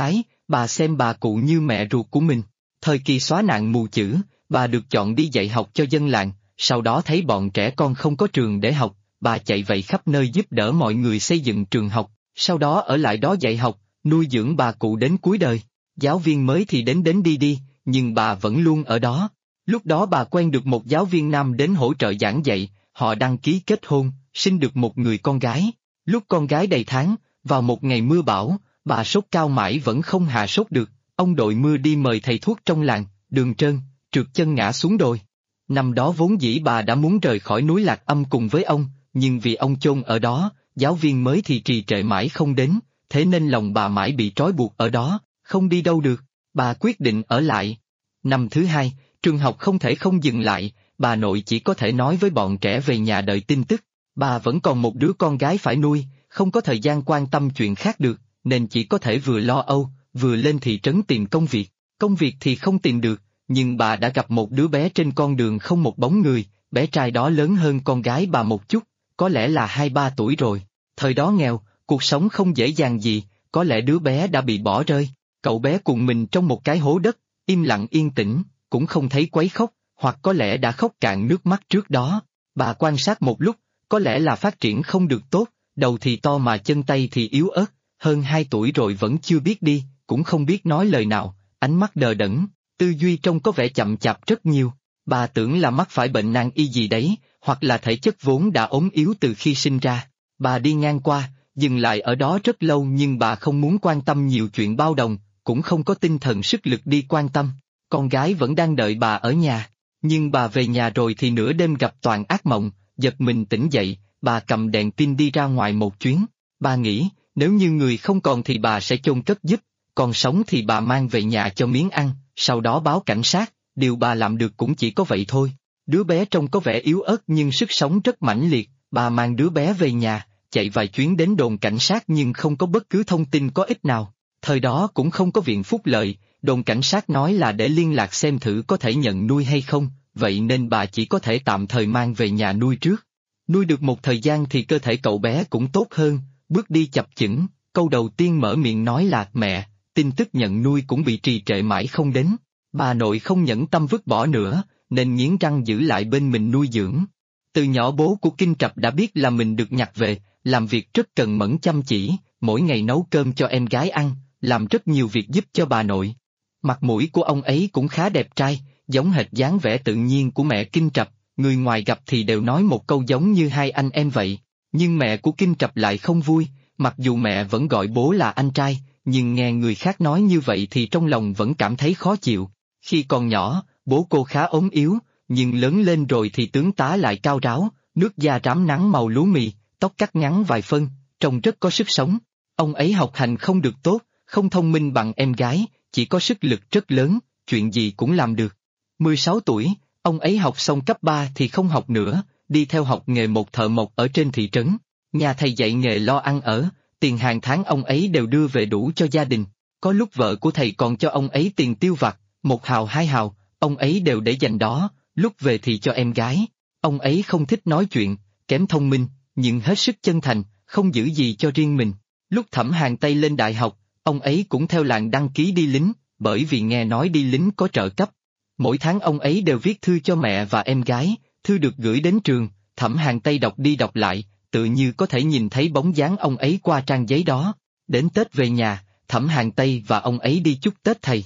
Bà xem bà cụ như mẹ ruột của mình. Thời kỳ xóa nạn mù chữ, bà được chọn đi dạy học cho dân làng, sau đó thấy bọn trẻ con không có trường để học, bà chạy vậy khắp nơi giúp đỡ mọi người xây dựng trường học, sau đó ở lại đó dạy học, nuôi dưỡng bà cụ đến cuối đời. Giáo viên mới thì đến đến đi đi, nhưng bà vẫn luôn ở đó. Lúc đó bà quen được một giáo viên nam đến hỗ trợ giảng dạy, họ đăng ký kết hôn, sinh được một người con gái. Lúc con gái đầy tháng, vào một ngày mưa bão, bà sốt cao mãi vẫn không hạ sốt được, ông đội mưa đi mời thầy thuốc trong làng, đường trơn, trượt chân ngã xuống đồi. Năm đó vốn dĩ bà đã muốn rời khỏi núi Lạc Âm cùng với ông, nhưng vì ông chôn ở đó, giáo viên mới thì trì trệ mãi không đến, thế nên lòng bà mãi bị trói buộc ở đó, không đi đâu được. Bà quyết định ở lại. Năm thứ hai, trường học không thể không dừng lại, bà nội chỉ có thể nói với bọn trẻ về nhà đợi tin tức. Bà vẫn còn một đứa con gái phải nuôi, không có thời gian quan tâm chuyện khác được, nên chỉ có thể vừa lo âu, vừa lên thị trấn tìm công việc. Công việc thì không tìm được, nhưng bà đã gặp một đứa bé trên con đường không một bóng người, bé trai đó lớn hơn con gái bà một chút, có lẽ là 2-3 tuổi rồi. Thời đó nghèo, cuộc sống không dễ dàng gì, có lẽ đứa bé đã bị bỏ rơi. Cậu bé cùng mình trong một cái hố đất, im lặng yên tĩnh, cũng không thấy quấy khóc, hoặc có lẽ đã khóc cạn nước mắt trước đó. Bà quan sát một lúc, có lẽ là phát triển không được tốt, đầu thì to mà chân tay thì yếu ớt, hơn 2 tuổi rồi vẫn chưa biết đi, cũng không biết nói lời nào, ánh mắt đờ đẫn, tư duy trông có vẻ chậm chạp rất nhiều. Bà tưởng là mắc phải bệnh nan y gì đấy, hoặc là thể chất vốn đã ốm yếu từ khi sinh ra. Bà đi ngang qua, dừng lại ở đó rất lâu nhưng bà không muốn quan tâm nhiều chuyện bao đồng, cũng không có tinh thần sức lực đi quan tâm. Con gái vẫn đang đợi bà ở nhà, nhưng bà về nhà rồi thì nửa đêm gặp toàn ác mộng, giật mình tỉnh dậy, bà cầm đèn pin đi ra ngoài một chuyến. Bà nghĩ, nếu như người không còn thì bà sẽ chôn cất giúp, còn sống thì bà mang về nhà cho miếng ăn, sau đó báo cảnh sát, điều bà làm được cũng chỉ có vậy thôi. Đứa bé trông có vẻ yếu ớt nhưng sức sống rất mãnh liệt, bà mang đứa bé về nhà, chạy vài chuyến đến đồn cảnh sát nhưng không có bất cứ thông tin có ích nào. Thời đó cũng không có viện phúc lợi, đồn cảnh sát nói là để liên lạc xem thử có thể nhận nuôi hay không, vậy nên bà chỉ có thể tạm thời mang về nhà nuôi trước. Nuôi được một thời gian thì cơ thể cậu bé cũng tốt hơn, bước đi chập chững, câu đầu tiên mở miệng nói là mẹ, tin tức nhận nuôi cũng bị trì trệ mãi không đến. Bà nội không nhẫn tâm vứt bỏ nữa, nên nghiến răng giữ lại bên mình nuôi dưỡng. Từ nhỏ bố của Kinh Trập đã biết là mình được nhặt về, làm việc rất cần mẫn chăm chỉ, mỗi ngày nấu cơm cho em gái ăn, làm rất nhiều việc giúp cho bà nội. Mặt mũi của ông ấy cũng khá đẹp trai, giống hệt dáng vẻ tự nhiên của mẹ Kinh Trập, người ngoài gặp thì đều nói một câu giống như hai anh em vậy. Nhưng mẹ của Kinh Trập lại không vui, mặc dù mẹ vẫn gọi bố là anh trai, nhưng nghe người khác nói như vậy thì trong lòng vẫn cảm thấy khó chịu. Khi còn nhỏ, bố cô khá ốm yếu, nhưng lớn lên rồi thì tướng tá lại cao ráo, nước da rám nắng màu lúa mì, tóc cắt ngắn vài phân, trông rất có sức sống. Ông ấy học hành không được tốt, không thông minh bằng em gái, chỉ có sức lực rất lớn, chuyện gì cũng làm được. 16 tuổi, ông ấy học xong cấp 3 thì không học nữa, đi theo học nghề một thợ mộc ở trên thị trấn. Nhà thầy dạy nghề lo ăn ở, tiền hàng tháng ông ấy đều đưa về đủ cho gia đình. Có lúc vợ của thầy còn cho ông ấy tiền tiêu vặt, 1 hào 2 hào, ông ấy đều để dành đó, lúc về thì cho em gái. Ông ấy không thích nói chuyện, kém thông minh, nhưng hết sức chân thành, không giữ gì cho riêng mình. Lúc Thẩm Hàn Tây lên đại học, ông ấy cũng theo làng đăng ký đi lính, bởi vì nghe nói đi lính có trợ cấp. Mỗi tháng ông ấy đều viết thư cho mẹ và em gái, thư được gửi đến trường, Thẩm Hàn Tây đọc đi đọc lại, tự như có thể nhìn thấy bóng dáng ông ấy qua trang giấy đó. Đến Tết về nhà, Thẩm Hàn Tây và ông ấy đi chúc Tết thầy.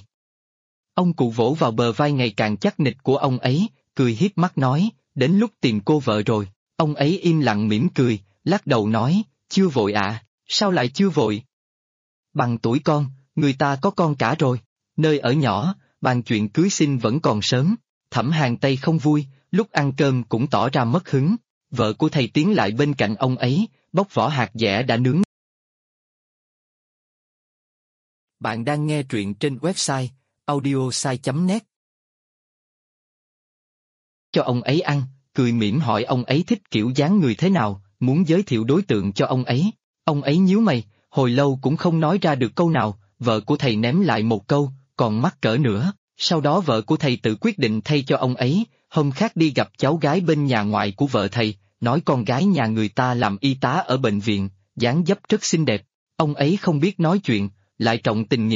Ông cụ vỗ vào bờ vai ngày càng chắc nịch của ông ấy, cười hiếp mắt nói, đến lúc tìm cô vợ rồi. Ông ấy im lặng mỉm cười, lắc đầu nói, chưa vội ạ, sao lại chưa vội? Bằng tuổi con, người ta có con cả rồi, nơi ở nhỏ, bàn chuyện cưới xin vẫn còn sớm. Thẩm Hàn Tây không vui, lúc ăn cơm cũng tỏ ra mất hứng. Vợ của thầy tiến lại bên cạnh ông ấy, bóc vỏ hạt dẻ đã nướng. Bạn đang nghe truyện trên website audiosai.net. Cho ông ấy ăn, cười mỉm hỏi ông ấy thích kiểu dáng người thế nào, muốn giới thiệu đối tượng cho ông ấy. Ông ấy nhíu mày, hồi lâu cũng không nói ra được câu nào, vợ của thầy ném lại một câu, còn mắc cỡ nữa. Sau đó vợ của thầy tự quyết định thay cho ông ấy, hôm khác đi gặp cháu gái bên nhà ngoại của vợ thầy, nói con gái nhà người ta làm y tá ở bệnh viện, dáng dấp rất xinh đẹp. Ông ấy không biết nói chuyện, lại trọng tình nghĩa,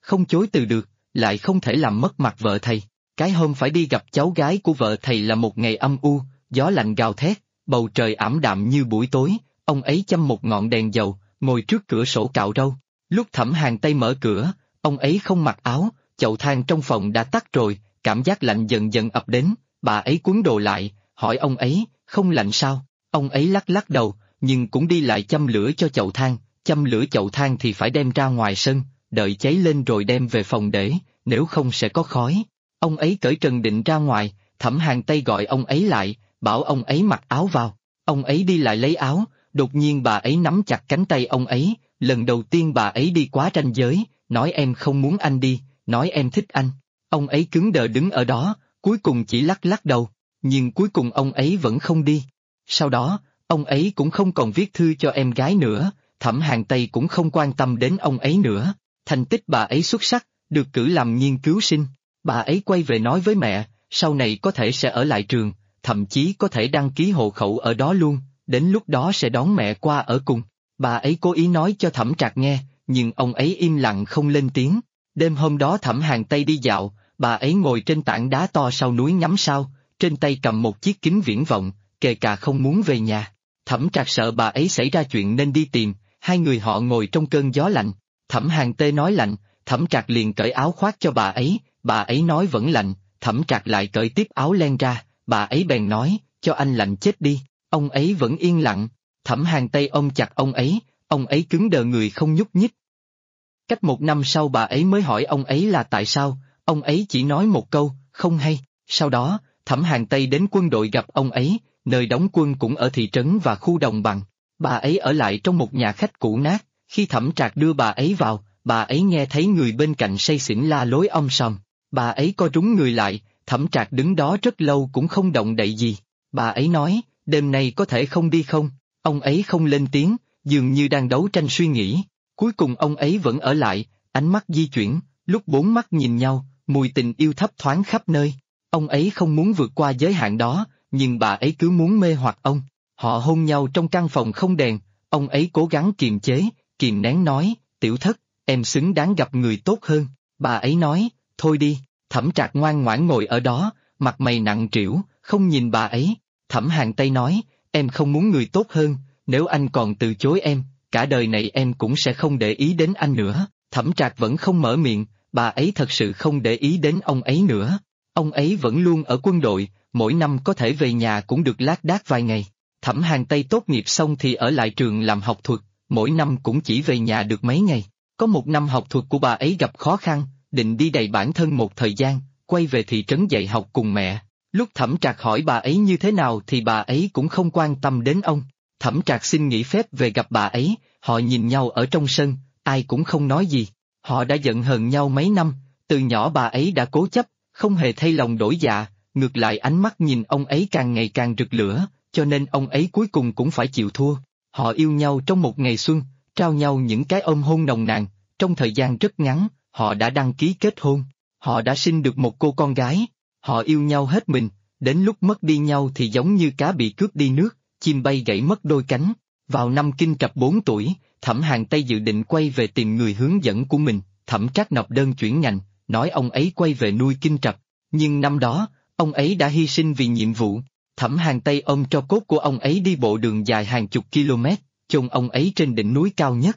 không chối từ được, lại không thể làm mất mặt vợ thầy. Cái hôm phải đi gặp cháu gái của vợ thầy là một ngày âm u, gió lạnh gào thét, bầu trời ảm đạm như buổi tối, ông ấy châm một ngọn đèn dầu, ngồi trước cửa sổ cạo râu. Lúc Thẩm Hàn Tây mở cửa, ông ấy không mặc áo, chậu than trong phòng đã tắt rồi, cảm giác lạnh dần dần ập đến, bà ấy cuốn đồ lại, hỏi ông ấy, không lạnh sao? Ông ấy lắc lắc đầu, nhưng cũng đi lại châm lửa cho chậu than, châm lửa chậu than thì phải đem ra ngoài sân, đợi cháy lên rồi đem về phòng để, nếu không sẽ có khói. Ông ấy cởi trần định ra ngoài, Thẩm Hàn Tây gọi ông ấy lại, bảo ông ấy mặc áo vào. Ông ấy đi lại lấy áo, đột nhiên bà ấy nắm chặt cánh tay ông ấy, lần đầu tiên bà ấy đi quá ranh giới, nói em không muốn anh đi, nói em thích anh. Ông ấy cứng đờ đứng ở đó, cuối cùng chỉ lắc lắc đầu, nhưng cuối cùng ông ấy vẫn không đi. Sau đó, ông ấy cũng không còn viết thư cho em gái nữa, Thẩm Hàn Tây cũng không quan tâm đến ông ấy nữa. Thành tích bà ấy xuất sắc, được cử làm nghiên cứu sinh. Bà ấy quay về nói với mẹ, sau này có thể sẽ ở lại trường, thậm chí có thể đăng ký hộ khẩu ở đó luôn, đến lúc đó sẽ đón mẹ qua ở cùng. Bà ấy cố ý nói cho Thẩm Trạc nghe, nhưng ông ấy im lặng không lên tiếng. Đêm hôm đó Thẩm Hàn Tây đi dạo, bà ấy ngồi trên tảng đá to sau núi ngắm sao, trên tay cầm một chiếc kính viễn vọng, kề cà không muốn về nhà. Thẩm Trạc sợ bà ấy xảy ra chuyện nên đi tìm, hai người họ ngồi trong cơn gió lạnh. Thẩm Hàn Tây nói lạnh, Thẩm Trạc liền cởi áo khoác cho bà ấy nói vẫn lạnh, Thẩm Trạc lại cởi tiếp áo len ra, bà ấy bèn nói, cho anh lạnh chết đi, ông ấy vẫn yên lặng. Thẩm Hàn Tây ôm chặt ông ấy cứng đờ người không nhúc nhích. Cách 1 năm sau bà ấy mới hỏi ông ấy là tại sao, ông ấy chỉ nói một câu, không hay. Sau đó, Thẩm Hàn Tây đến quân đội gặp ông ấy, nơi đóng quân cũng ở thị trấn và khu đồng bằng. Bà ấy ở lại trong một nhà khách cũ nát, khi Thẩm Trạc đưa bà ấy vào, bà ấy nghe thấy người bên cạnh say xỉn la lối om sòm. Bà ấy co rúm người lại, Thẩm Trạc đứng đó rất lâu cũng không động đậy gì. Bà ấy nói, đêm nay có thể không đi không? Ông ấy không lên tiếng, dường như đang đấu tranh suy nghĩ. Cuối cùng ông ấy vẫn ở lại, ánh mắt di chuyển, lúc bốn mắt nhìn nhau, mùi tình yêu thấp thoáng khắp nơi. Ông ấy không muốn vượt qua giới hạn đó, nhưng bà ấy cứ muốn mê hoặc ông. Họ hôn nhau trong căn phòng không đèn, ông ấy cố gắng kiềm chế, kìm nén nói, tiểu thất, em xứng đáng gặp người tốt hơn. Bà ấy nói, thôi đi. Thẩm Trạc ngoan ngoãn ngồi ở đó, mặt mày nặng trĩu, không nhìn bà ấy. Thẩm Hàn Tây nói, em không muốn người tốt hơn, nếu anh còn từ chối em, cả đời này em cũng sẽ không để ý đến anh nữa. Thẩm Trạc vẫn không mở miệng, bà ấy thật sự không để ý đến ông ấy nữa. Ông ấy vẫn luôn ở quân đội, mỗi năm có thể về nhà cũng được lác đác vài ngày. Thẩm Hàn Tây tốt nghiệp xong thì ở lại trường làm học thuật, mỗi năm cũng chỉ về nhà được mấy ngày. Có 1 năm học thuật của bà ấy gặp khó khăn, định đi đầy bản thân một thời gian, quay về thị trấn dạy học cùng mẹ. Lúc Thẩm Trạc hỏi bà ấy như thế nào thì bà ấy cũng không quan tâm đến ông. Thẩm Trạc xin nghỉ phép về gặp bà ấy, họ nhìn nhau ở trong sân, ai cũng không nói gì. Họ đã giận hờn nhau mấy năm, từ nhỏ bà ấy đã cố chấp, không hề thay lòng đổi dạ, ngược lại ánh mắt nhìn ông ấy càng ngày càng rực lửa, cho nên ông ấy cuối cùng cũng phải chịu thua. Họ yêu nhau trong một ngày xuân, trao nhau những cái ôm hôn nồng nàn, trong thời gian rất ngắn, họ đã đăng ký kết hôn. Họ đã sinh được một cô con gái, họ yêu nhau hết mình, đến lúc mất đi nhau thì giống như cá bị cướp đi nước, chim bay gãy mất đôi cánh. Vào năm Kinh Trập 4 tuổi, Thẩm Hàn Tây dự định quay về tìm người hướng dẫn của mình, Thẩm Trác nộp đơn chuyển ngành, nói ông ấy quay về nuôi Kinh Trập. Nhưng năm đó, ông ấy đã hy sinh vì nhiệm vụ. Thẩm Hàn Tây ôm tro cốt của ông ấy đi bộ đường dài hàng chục km, chôn ông ấy trên đỉnh núi cao nhất.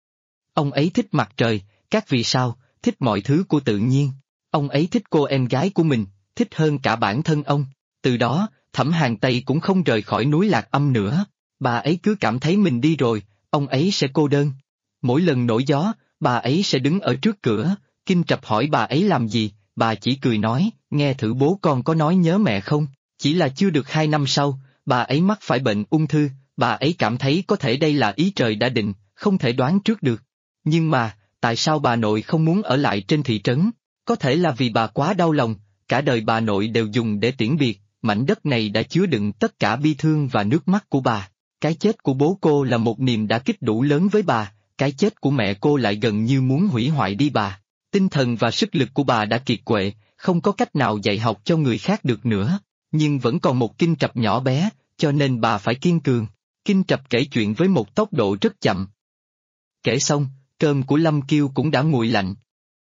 Ông ấy thích mặt trời, các vì sao, thích mọi thứ của tự nhiên. Ông ấy thích cô em gái của mình, thích hơn cả bản thân ông. Từ đó, Thẩm Hàn Tây cũng không rời khỏi núi Lạc Âm nữa. Bà ấy cứ cảm thấy mình đi rồi, ông ấy sẽ cô đơn. Mỗi lần nổi gió, bà ấy sẽ đứng ở trước cửa, Kinh Trập hỏi bà ấy làm gì, bà chỉ cười nói, nghe thử bố con có nói nhớ mẹ không. Chỉ là chưa được 2 năm sau, bà ấy mắc phải bệnh ung thư, bà ấy cảm thấy có thể đây là ý trời đã định, không thể đoán trước được. Nhưng mà, tại sao bà nội không muốn ở lại trên thị trấn? Có thể là vì bà quá đau lòng, cả đời bà nội đều dùng để tiễn biệt, mảnh đất này đã chứa đựng tất cả bi thương và nước mắt của bà. Cái chết của bố cô là một niềm đả kích đủ lớn với bà, cái chết của mẹ cô lại gần như muốn hủy hoại đi bà. Tinh thần và sức lực của bà đã kiệt quệ, không có cách nào dạy học cho người khác được nữa. Nhưng vẫn còn một Kinh Trập nhỏ bé, cho nên bà phải kiên cường. Kinh Trập kể chuyện với một tốc độ rất chậm. Kể xong, cơm của Lâm Kiêu cũng đã nguội lạnh.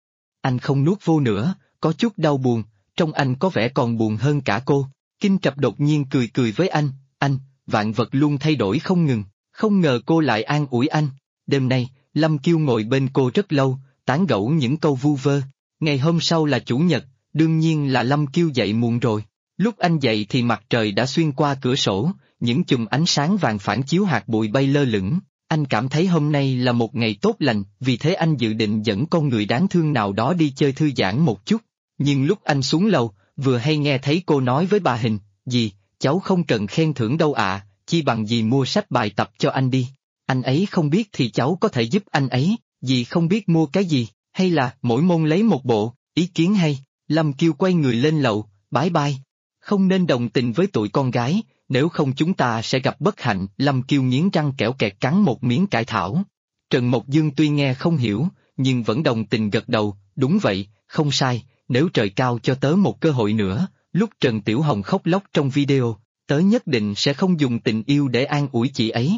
Anh không nuốt vô nữa, có chút đau buồn, trông anh có vẻ còn buồn hơn cả cô. Kinh Trập đột nhiên cười cười với anh, vạn vật luôn thay đổi không ngừng, không ngờ cô lại an ủi anh. Đêm nay, Lâm Kiêu ngồi bên cô rất lâu, tán gẫu những câu vu vơ. Ngày hôm sau là chủ nhật, đương nhiên là Lâm Kiêu dậy muộn rồi. Lúc anh dậy thì mặt trời đã xuyên qua cửa sổ, những chùm ánh sáng vàng phản chiếu hạt bụi bay lơ lửng. Anh cảm thấy hôm nay là một ngày tốt lành, vì thế anh dự định dẫn con người đáng thương nào đó đi chơi thư giãn một chút. Nhưng lúc anh xuống lầu, vừa hay nghe thấy cô nói với bà Hình, dì, cháu không cần khen thưởng đâu ạ, chi bằng dì mua sách bài tập cho anh đi. Anh ấy không biết thì cháu có thể giúp anh ấy, dì không biết mua cái gì, hay là mỗi môn lấy một bộ, ý kiến hay. Lâm Kiêu quay người lên lầu, bái bai. Không nên đồng tình với tụi con gái, nếu không chúng ta sẽ gặp bất hạnh. Lâm Kiêu nghiến răng kẽo kẹt cắn một miếng cải thảo. Trần Mộc Dương tuy nghe không hiểu, nhưng vẫn đồng tình gật đầu, đúng vậy, không sai, nếu trời cao cho tớ một cơ hội nữa, lúc Trần Tiểu Hồng khóc lóc trong video, tớ nhất định sẽ không dùng tình yêu để an ủi chị ấy.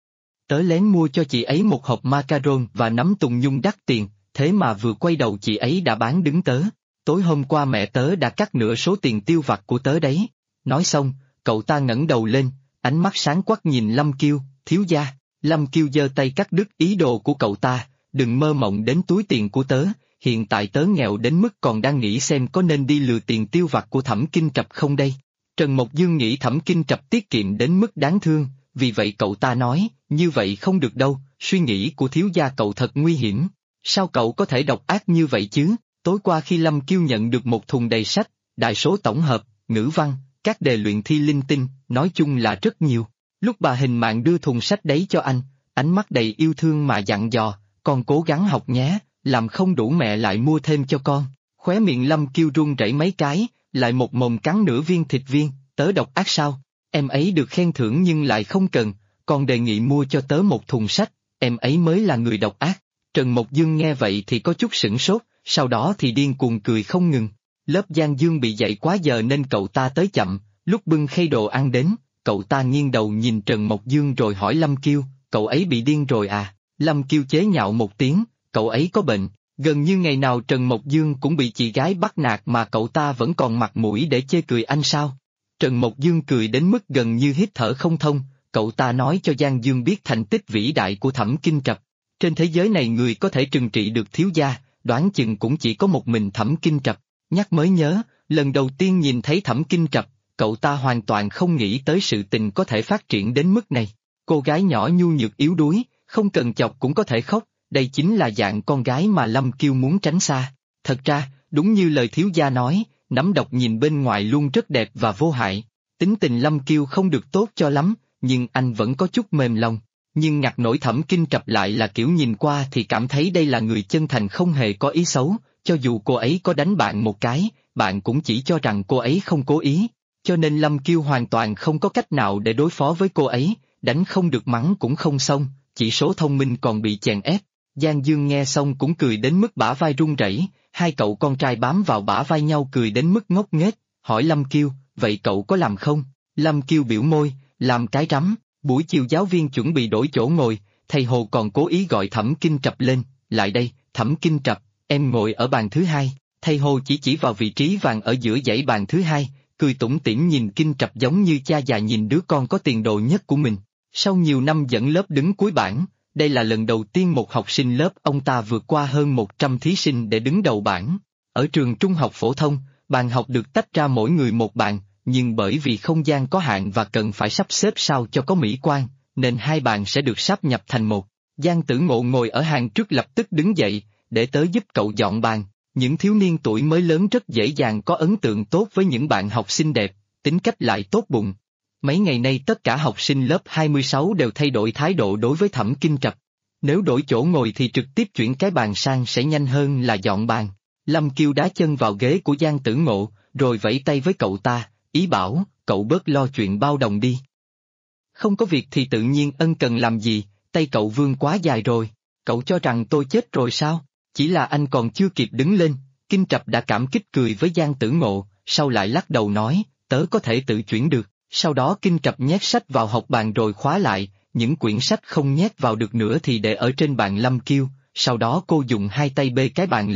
Tớ lén mua cho chị ấy một hộp macaron và nấm tùng nhung đắt tiền, thế mà vừa quay đầu chị ấy đã bán đứng tớ. Tối hôm qua mẹ tớ đã cắt nửa số tiền tiêu vặt của tớ đấy. Nói xong, cậu ta ngẩng đầu lên, ánh mắt sáng quắc nhìn Lâm Kiêu, thiếu gia. Lâm Kiêu giơ tay cắt đứt ý đồ của cậu ta, đừng mơ mộng đến túi tiền của tớ, hiện tại tớ nghèo đến mức còn đang nghĩ xem có nên đi lừa tiền tiêu vặt của Thẩm Kinh Trập không đây. Trần Mộc Dương nghĩ Thẩm Kinh Trập tiết kiệm đến mức đáng thương, vì vậy cậu ta nói, như vậy không được đâu, suy nghĩ của thiếu gia cậu thật nguy hiểm. Sao cậu có thể độc ác như vậy chứ? Tối qua khi Lâm Kiêu nhận được một thùng đầy sách, đại số tổng hợp, ngữ văn, các đề luyện thi linh tinh, nói chung là rất nhiều. Lúc bà Hình Mạn đưa thùng sách đấy cho anh, ánh mắt đầy yêu thương mà dặn dò, con cố gắng học nhé, làm không đủ mẹ lại mua thêm cho con. Khóe miệng Lâm Kiêu run rẩy mấy cái, lại một mồm cắn nửa viên thịt viên, tớ độc ác sao? Em ấy được khen thưởng nhưng lại không cần, còn đề nghị mua cho tớ một thùng sách, em ấy mới là người độc ác. Trần Mộc Dương nghe vậy thì có chút sửng sốt, sau đó thì điên cuồng cười không ngừng. Lớp Giang Dương bị dậy quá giờ nên cậu ta tới chậm, lúc bưng khay đồ ăn đến, cậu ta nghiêng đầu nhìn Trần Mộc Dương rồi hỏi Lâm Kiêu, cậu ấy bị điên rồi à? Lâm Kiêu chế nhạo một tiếng, cậu ấy có bệnh, gần như ngày nào Trần Mộc Dương cũng bị chị gái bắt nạt mà cậu ta vẫn còn mặt mũi để chê cười anh sao? Trần Mộc Dương cười đến mức gần như hít thở không thông, cậu ta nói cho Giang Dương biết thành tích vĩ đại của Thẩm Kinh Trập. Trên thế giới này người có thể trừng trị được thiếu gia, đoán chừng cũng chỉ có một mình Thẩm Kinh Trập. Nhắc mới nhớ, lần đầu tiên nhìn thấy Thẩm Kinh Trập, cậu ta hoàn toàn không nghĩ tới sự tình có thể phát triển đến mức này. Cô gái nhỏ nhu nhược yếu đuối, không cần chọc cũng có thể khóc, đây chính là dạng con gái mà Lâm Kiêu muốn tránh xa. Thật ra, đúng như lời thiếu gia nói, nắm độc nhìn bên ngoài luôn rất đẹp và vô hại. Tính tình Lâm Kiêu không được tốt cho lắm, nhưng anh vẫn có chút mềm lòng. Nhưng ngặt nổi Thẩm Kinh Trập lại là kiểu nhìn qua thì cảm thấy đây là người chân thành không hề có ý xấu, cho dù cô ấy có đánh bạn một cái, bạn cũng chỉ cho rằng cô ấy không cố ý, cho nên Lâm Kiêu hoàn toàn không có cách nào để đối phó với cô ấy, đánh không được mắng cũng không xong, chỉ số thông minh còn bị chèn ép. Giang Dương nghe xong cũng cười đến mức bả vai run rẩy, hai cậu con trai bám vào bả vai nhau cười đến mức ngốc nghếch, hỏi Lâm Kiêu, vậy cậu có làm không? Lâm Kiêu biểu môi, làm cái rắm. Buổi chiều giáo viên chuẩn bị đổi chỗ ngồi, thầy Hồ còn cố ý gọi Thẩm Kinh Trập lên, lại đây, Thẩm Kinh Trập, em ngồi ở bàn thứ hai. Thầy Hồ chỉ vào vị trí vàng ở giữa dãy bàn thứ hai, cười tủm tỉm nhìn Kinh Trập giống như cha già nhìn đứa con có tiền đồ nhất của mình. Sau nhiều năm dẫn lớp đứng cuối bảng, đây là lần đầu tiên một học sinh lớp ông ta vượt qua hơn 100 thí sinh để đứng đầu bảng. Ở trường trung học phổ thông, bàn học được tách ra mỗi người một bàn, nhưng bởi vì không gian có hạn và cần phải sắp xếp sao cho có mỹ quan, nên hai bàn sẽ được sáp nhập thành một. Giang Tử Ngộ ngồi ở hàng trước lập tức đứng dậy, để tớ giúp cậu dọn bàn. Những thiếu niên tuổi mới lớn rất dễ dàng có ấn tượng tốt với những bạn học xinh đẹp, tính cách lại tốt bụng. Mấy ngày nay tất cả học sinh lớp 26 đều thay đổi thái độ đối với Thẩm Kinh Trập. Nếu đổi chỗ ngồi thì trực tiếp chuyển cái bàn sang sẽ nhanh hơn là dọn bàn. Lâm Kiêu đá chân vào ghế của Giang Tử Ngộ, rồi vẫy tay với cậu ta, ý bảo, cậu bớt lo chuyện bao đồng đi. Không có việc thì tự nhiên ân cần làm gì, tay cậu vươn quá dài rồi, cậu cho rằng tôi chết rồi sao? Chỉ là anh còn chưa kịp đứng lên, Kinh Trập đã cảm kích cười với Giang Tử Ngộ, sau lại lắc đầu nói, tớ có thể tự chuyển được. Sau đó Kinh Trập nhét sách vào học bàn rồi khóa lại, những quyển sách không nhét vào được nữa thì để ở trên bàn Lâm Kiêu, sau đó cô dùng hai tay bê cái bàn lên,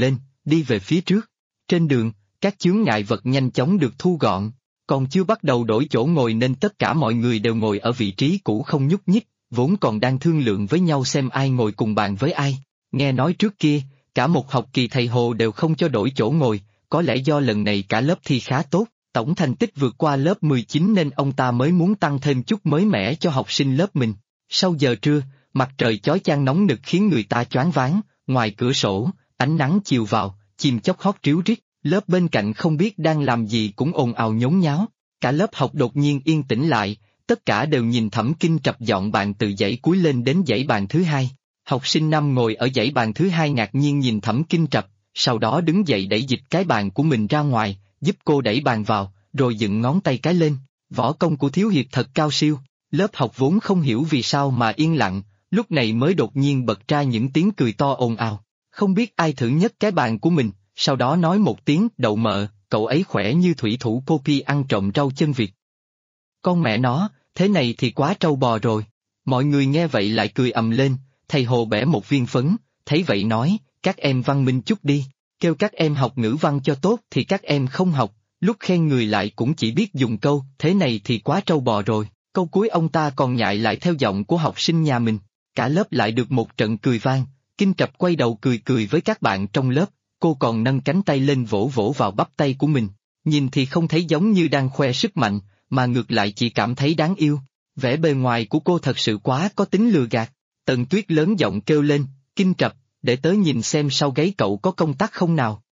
đi về phía trước. Trên đường, các chướng ngại vật nhanh chóng được thu gọn, còn chưa bắt đầu đổi chỗ ngồi nên tất cả mọi người đều ngồi ở vị trí cũ không nhúc nhích, vốn còn đang thương lượng với nhau xem ai ngồi cùng bàn với ai. Nghe nói trước kia, cả một học kỳ thầy Hồ đều không cho đổi chỗ ngồi, có lẽ do lần này cả lớp thi khá tốt, tổng thành tích vượt qua lớp 19 nên ông ta mới muốn tăng thêm chút mới mẻ cho học sinh lớp mình. Sau giờ trưa, mặt trời chói chang nóng nực khiến người ta choáng váng, ngoài cửa sổ, ánh nắng chiều vào, chim chóc hót ríu rít, lớp bên cạnh không biết đang làm gì cũng ồn ào nhốn nháo. Cả lớp học đột nhiên yên tĩnh lại, tất cả đều nhìn Thẩm Kinh Trập dọn bàn từ dãy cuối lên đến dãy bàn thứ hai. Học sinh nam ngồi ở dãy bàn thứ hai ngạc nhiên nhìn Thẩm Kinh Trập, sau đó đứng dậy đẩy dịch cái bàn của mình ra ngoài, giúp cô đẩy bàn vào, rồi dựng ngón tay cái lên. Võ công của Thiếu Hiệp thật cao siêu. Lớp học vốn không hiểu vì sao mà yên lặng, lúc này mới đột nhiên bật ra những tiếng cười to ồn ào. Không biết ai thử nhấc cái bàn của mình, sau đó nói một tiếng đậu mợ, cậu ấy khỏe như thủy thủ Poppy ăn trộm rau chân vịt. Con mẹ nó, thế này thì quá trâu bò rồi. Mọi người nghe vậy lại cười ầm lên, thầy Hồ bẻ một viên phấn, thấy vậy nói, các em văn minh chút đi, kêu các em học ngữ văn cho tốt thì các em không học, lúc khen người lại cũng chỉ biết dùng câu, thế này thì quá trâu bò rồi. Câu cuối ông ta còn nhại lại theo giọng của học sinh nhà mình, cả lớp lại được một trận cười vang. Kinh Trập quay đầu cười cười với các bạn trong lớp, cô còn nâng cánh tay lên vỗ vỗ vào bắp tay của mình, nhìn thì không thấy giống như đang khoe sức mạnh, mà ngược lại chỉ cảm thấy đáng yêu. Vẻ bề ngoài của cô thật sự quá có tính lừa gạt. Tần Tuyết lớn giọng kêu lên, Kinh Trập, để tớ nhìn xem sau gáy cậu có công tắc không nào.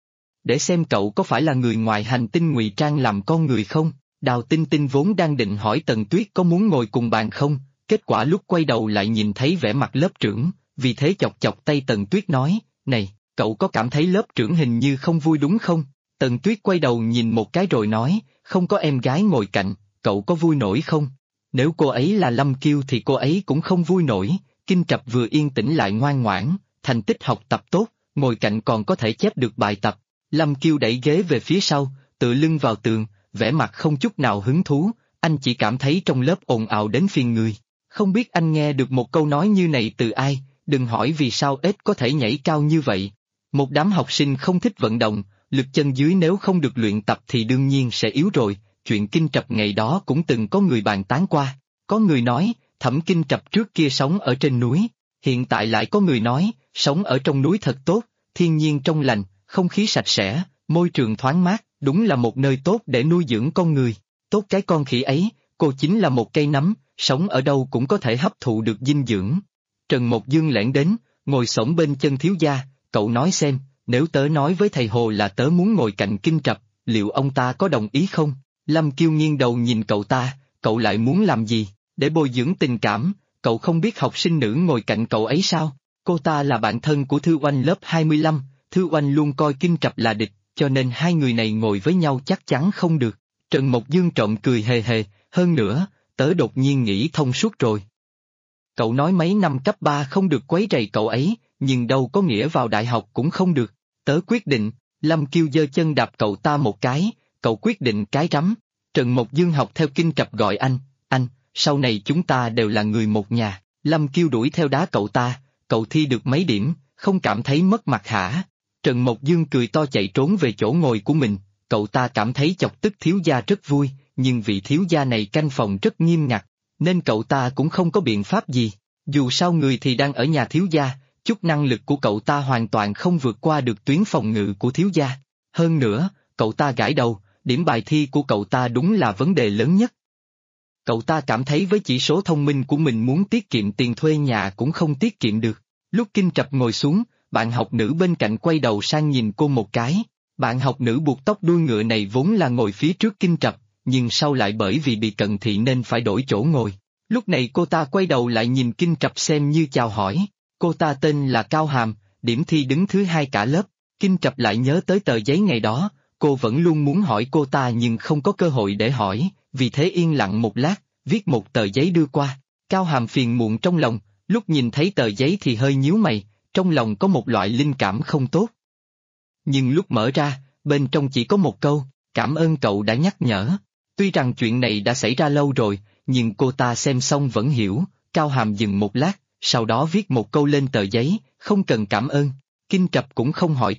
Để xem cậu có phải là người ngoài hành tinh ngụy trang làm con người không. Đào Tinh Tinh vốn đang định hỏi Tần Tuyết có muốn ngồi cùng bàn không, kết quả lúc quay đầu lại nhìn thấy vẻ mặt lớp trưởng, vì thế chọc chọc tay Tần Tuyết nói, này, cậu có cảm thấy lớp trưởng hình như không vui đúng không? Tần Tuyết quay đầu nhìn một cái rồi nói, không có em gái ngồi cạnh, cậu có vui nổi không? Nếu cô ấy là Lâm Kiêu thì cô ấy cũng không vui nổi. Kinh Trập vừa yên tĩnh lại ngoan ngoãn, thành tích học tập tốt, ngồi cạnh còn có thể chép được bài tập. Lâm Kiêu đẩy ghế về phía sau, tựa lưng vào tường, vẻ mặt không chút nào hứng thú, anh chỉ cảm thấy trong lớp ồn ào đến phiền người. Không biết anh nghe được một câu nói như này từ ai, đừng hỏi vì sao ếch có thể nhảy cao như vậy. Một đám học sinh không thích vận động, lực chân dưới nếu không được luyện tập thì đương nhiên sẽ yếu rồi, chuyện Kinh Trập ngày đó cũng từng có người bàn tán qua. Có người nói, Thẩm Kinh Trập trước kia sống ở trên núi, hiện tại lại có người nói, sống ở trong núi thật tốt, thiên nhiên trong lành, không khí sạch sẽ, môi trường thoáng mát, đúng là một nơi tốt để nuôi dưỡng con người. Tốt cái con khỉ ấy, cô chính là một cây nấm, sống ở đâu cũng có thể hấp thụ được dinh dưỡng. Trần Mộc Dương lẻn đến, ngồi xổm bên chân thiếu gia, cậu nói xem, nếu tớ nói với thầy Hồ là tớ muốn ngồi cạnh Kinh Trập, liệu ông ta có đồng ý không? Lâm Kiêu nghiêng đầu nhìn cậu ta, cậu lại muốn làm gì? Để bồi dưỡng tình cảm, cậu không biết học sinh nữ ngồi cạnh cậu ấy sao? Cô ta là bạn thân của Thư Oanh lớp 25, Thư Oanh luôn coi Kinh Trập là địch, cho nên hai người này ngồi với nhau chắc chắn không được. Trần Mộc Dương trộm cười hề hề, hơn nữa, tớ đột nhiên nghĩ thông suốt rồi. Cậu nói mấy năm cấp 3 không được quấy rầy cậu ấy, nhưng đâu có nghĩa vào đại học cũng không được. Tớ quyết định, Lâm Kiêu giơ chân đạp cậu ta một cái, cậu quyết định cái rắm. Trần Mộc Dương học theo Kinh Trập gọi anh, sau này chúng ta đều là người một nhà. Lâm Kiêu đuổi theo đá cậu ta, cậu thi được mấy điểm, không cảm thấy mất mặt hả? Trần Mộc Dương cười to chạy trốn về chỗ ngồi của mình, cậu ta cảm thấy chọc tức thiếu gia rất vui, nhưng vị thiếu gia này canh phòng rất nghiêm ngặt, nên cậu ta cũng không có biện pháp gì. Dù sao người thì đang ở nhà thiếu gia, chút năng lực của cậu ta hoàn toàn không vượt qua được tuyến phòng ngự của thiếu gia. Hơn nữa, cậu ta gãi đầu, điểm bài thi của cậu ta đúng là vấn đề lớn nhất. Cậu ta cảm thấy với chỉ số thông minh của mình muốn tiết kiệm tiền thuê nhà cũng không tiết kiệm được. Lúc Kinh Trập ngồi xuống, bạn học nữ bên cạnh quay đầu sang nhìn cô một cái. Bạn học nữ buộc tóc đuôi ngựa này vốn là ngồi phía trước Kinh Trập, nhưng sau lại bởi vì bị cận thị nên phải đổi chỗ ngồi. Lúc này cô ta quay đầu lại nhìn Kinh Trập xem như chào hỏi. Cô ta tên là Cao Hàm, điểm thi đứng thứ hai cả lớp. Kinh Trập lại nhớ tới tờ giấy ngày đó, cô vẫn luôn muốn hỏi cô ta nhưng không có cơ hội để hỏi, vì thế yên lặng một lát, viết một tờ giấy đưa qua. Cao Hàm phiền muộn trong lòng, lúc nhìn thấy tờ giấy thì hơi nhíu mày, trong lòng có một loại linh cảm không tốt. Nhưng lúc mở ra, bên trong chỉ có một câu, cảm ơn cậu đã nhắc nhở. Tuy rằng chuyện này đã xảy ra lâu rồi, nhưng cô ta xem xong vẫn hiểu. Cao Hàm dừng một lát, sau đó viết một câu lên tờ giấy, không cần cảm ơn. Kinh Trập cũng không hỏi tiếp,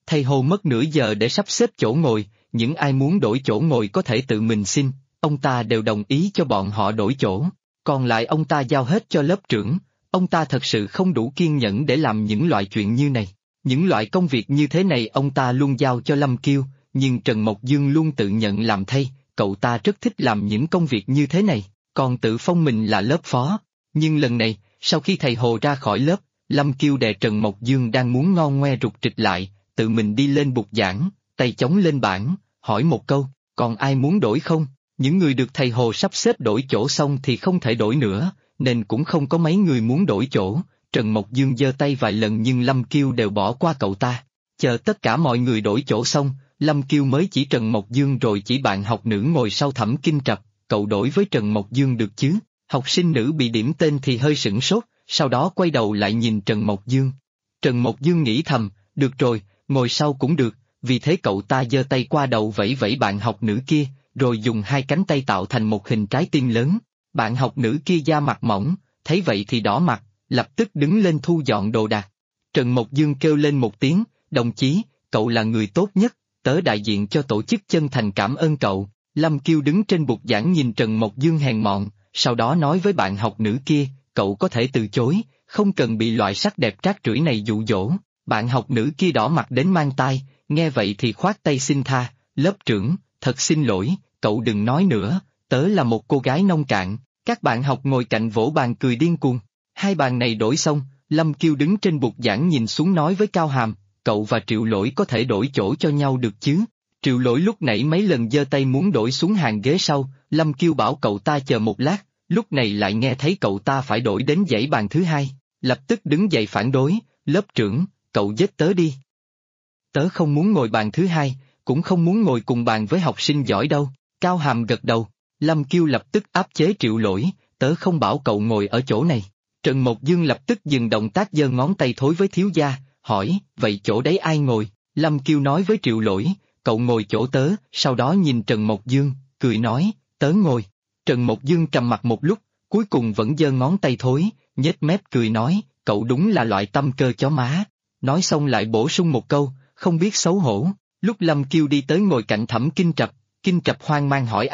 Thầy Hồ mất nửa giờ để sắp xếp chỗ ngồi, những ai muốn đổi chỗ ngồi có thể tự mình xin, ông ta đều đồng ý cho bọn họ đổi chỗ, còn lại ông ta giao hết cho lớp trưởng, ông ta thật sự không đủ kiên nhẫn để làm những loại chuyện như này. Những loại công việc như thế này ông ta luôn giao cho Lâm Kiêu, nhưng Trần Mộc Dương luôn tự nhận làm thay, cậu ta rất thích làm những công việc như thế này, còn tự phong mình là lớp phó. Nhưng lần này, sau khi thầy Hồ ra khỏi lớp, Lâm Kiêu đè Trần Mộc Dương đang muốn ngon ngoe rụt trịch lại, tự mình đi lên bục giảng, tay chống lên bảng, hỏi một câu, còn ai muốn đổi không? Những người được thầy Hồ sắp xếp đổi chỗ xong thì không thể đổi nữa, nên cũng không có mấy người muốn đổi chỗ. Trần Mộc Dương giơ tay vài lần nhưng Lâm Kiêu đều bỏ qua cậu ta. Chờ tất cả mọi người đổi chỗ xong, Lâm Kiêu mới chỉ Trần Mộc Dương rồi chỉ bạn học nữ ngồi sau Thẩm Kinh Trập, cậu đổi với Trần Mộc Dương được chứ? Học sinh nữ bị điểm tên thì hơi sửng sốt, sau đó quay đầu lại nhìn Trần Mộc Dương. Trần Mộc Dương nghĩ thầm, được rồi, ngồi sau cũng được, vì thế cậu ta giơ tay qua đầu vẫy vẫy bạn học nữ kia, rồi dùng hai cánh tay tạo thành một hình trái tim lớn. Bạn học nữ kia da mặt mỏng, thấy vậy thì đỏ mặt, lập tức đứng lên thu dọn đồ đạc. Trần Mộc Dương kêu lên một tiếng, đồng chí, cậu là người tốt nhất, tớ đại diện cho tổ chức chân thành cảm ơn cậu. Lâm Kiêu đứng trên bục giảng nhìn Trần Mộc Dương hèn mọn, sau đó nói với bạn học nữ kia, cậu có thể từ chối, không cần bị loại sắc đẹp trác trưởi này dụ dỗ. Bạn học nữ kia đỏ mặt đến mang tai, nghe vậy thì khoát tay xin tha, lớp trưởng, thật xin lỗi, cậu đừng nói nữa, tớ là một cô gái nông cạn. Các bạn học ngồi cạnh vỗ bàn cười điên cuồng. Hai bàn này đổi xong, Lâm Kiêu đứng trên bục giảng nhìn xuống nói với Cao Hàm, cậu và Triệu Lỗi có thể đổi chỗ cho nhau được chứ? Triệu Lỗi lúc nãy mấy lần giơ tay muốn đổi xuống hàng ghế sau, Lâm Kiêu bảo cậu ta chờ một lát, lúc này lại nghe thấy cậu ta phải đổi đến dãy bàn thứ hai, lập tức đứng dậy phản đối, lớp trưởng, cậu giết tớ đi. Tớ không muốn ngồi bàn thứ hai, cũng không muốn ngồi cùng bàn với học sinh giỏi đâu. Cao Hàm gật đầu, Lâm Kiêu lập tức áp chế Triệu Lỗi, tớ không bảo cậu ngồi ở chỗ này. Trần Mộc Dương lập tức dừng động tác giơ ngón tay thối với thiếu gia, hỏi, vậy chỗ đấy ai ngồi? Lâm Kiêu nói với Triệu Lỗi, cậu ngồi chỗ tớ, sau đó nhìn Trần Mộc Dương, cười nói, tớ ngồi. Trần Mộc Dương trầm mặt một lúc, cuối cùng vẫn giơ ngón tay thối, nhếch mép cười nói, cậu đúng là loại tâm cơ chó má. Nói xong lại bổ sung một câu, không biết xấu hổ. Lúc Lâm Kiêu đi tới ngồi cạnh Thẩm Kinh Trập hoang mang hỏi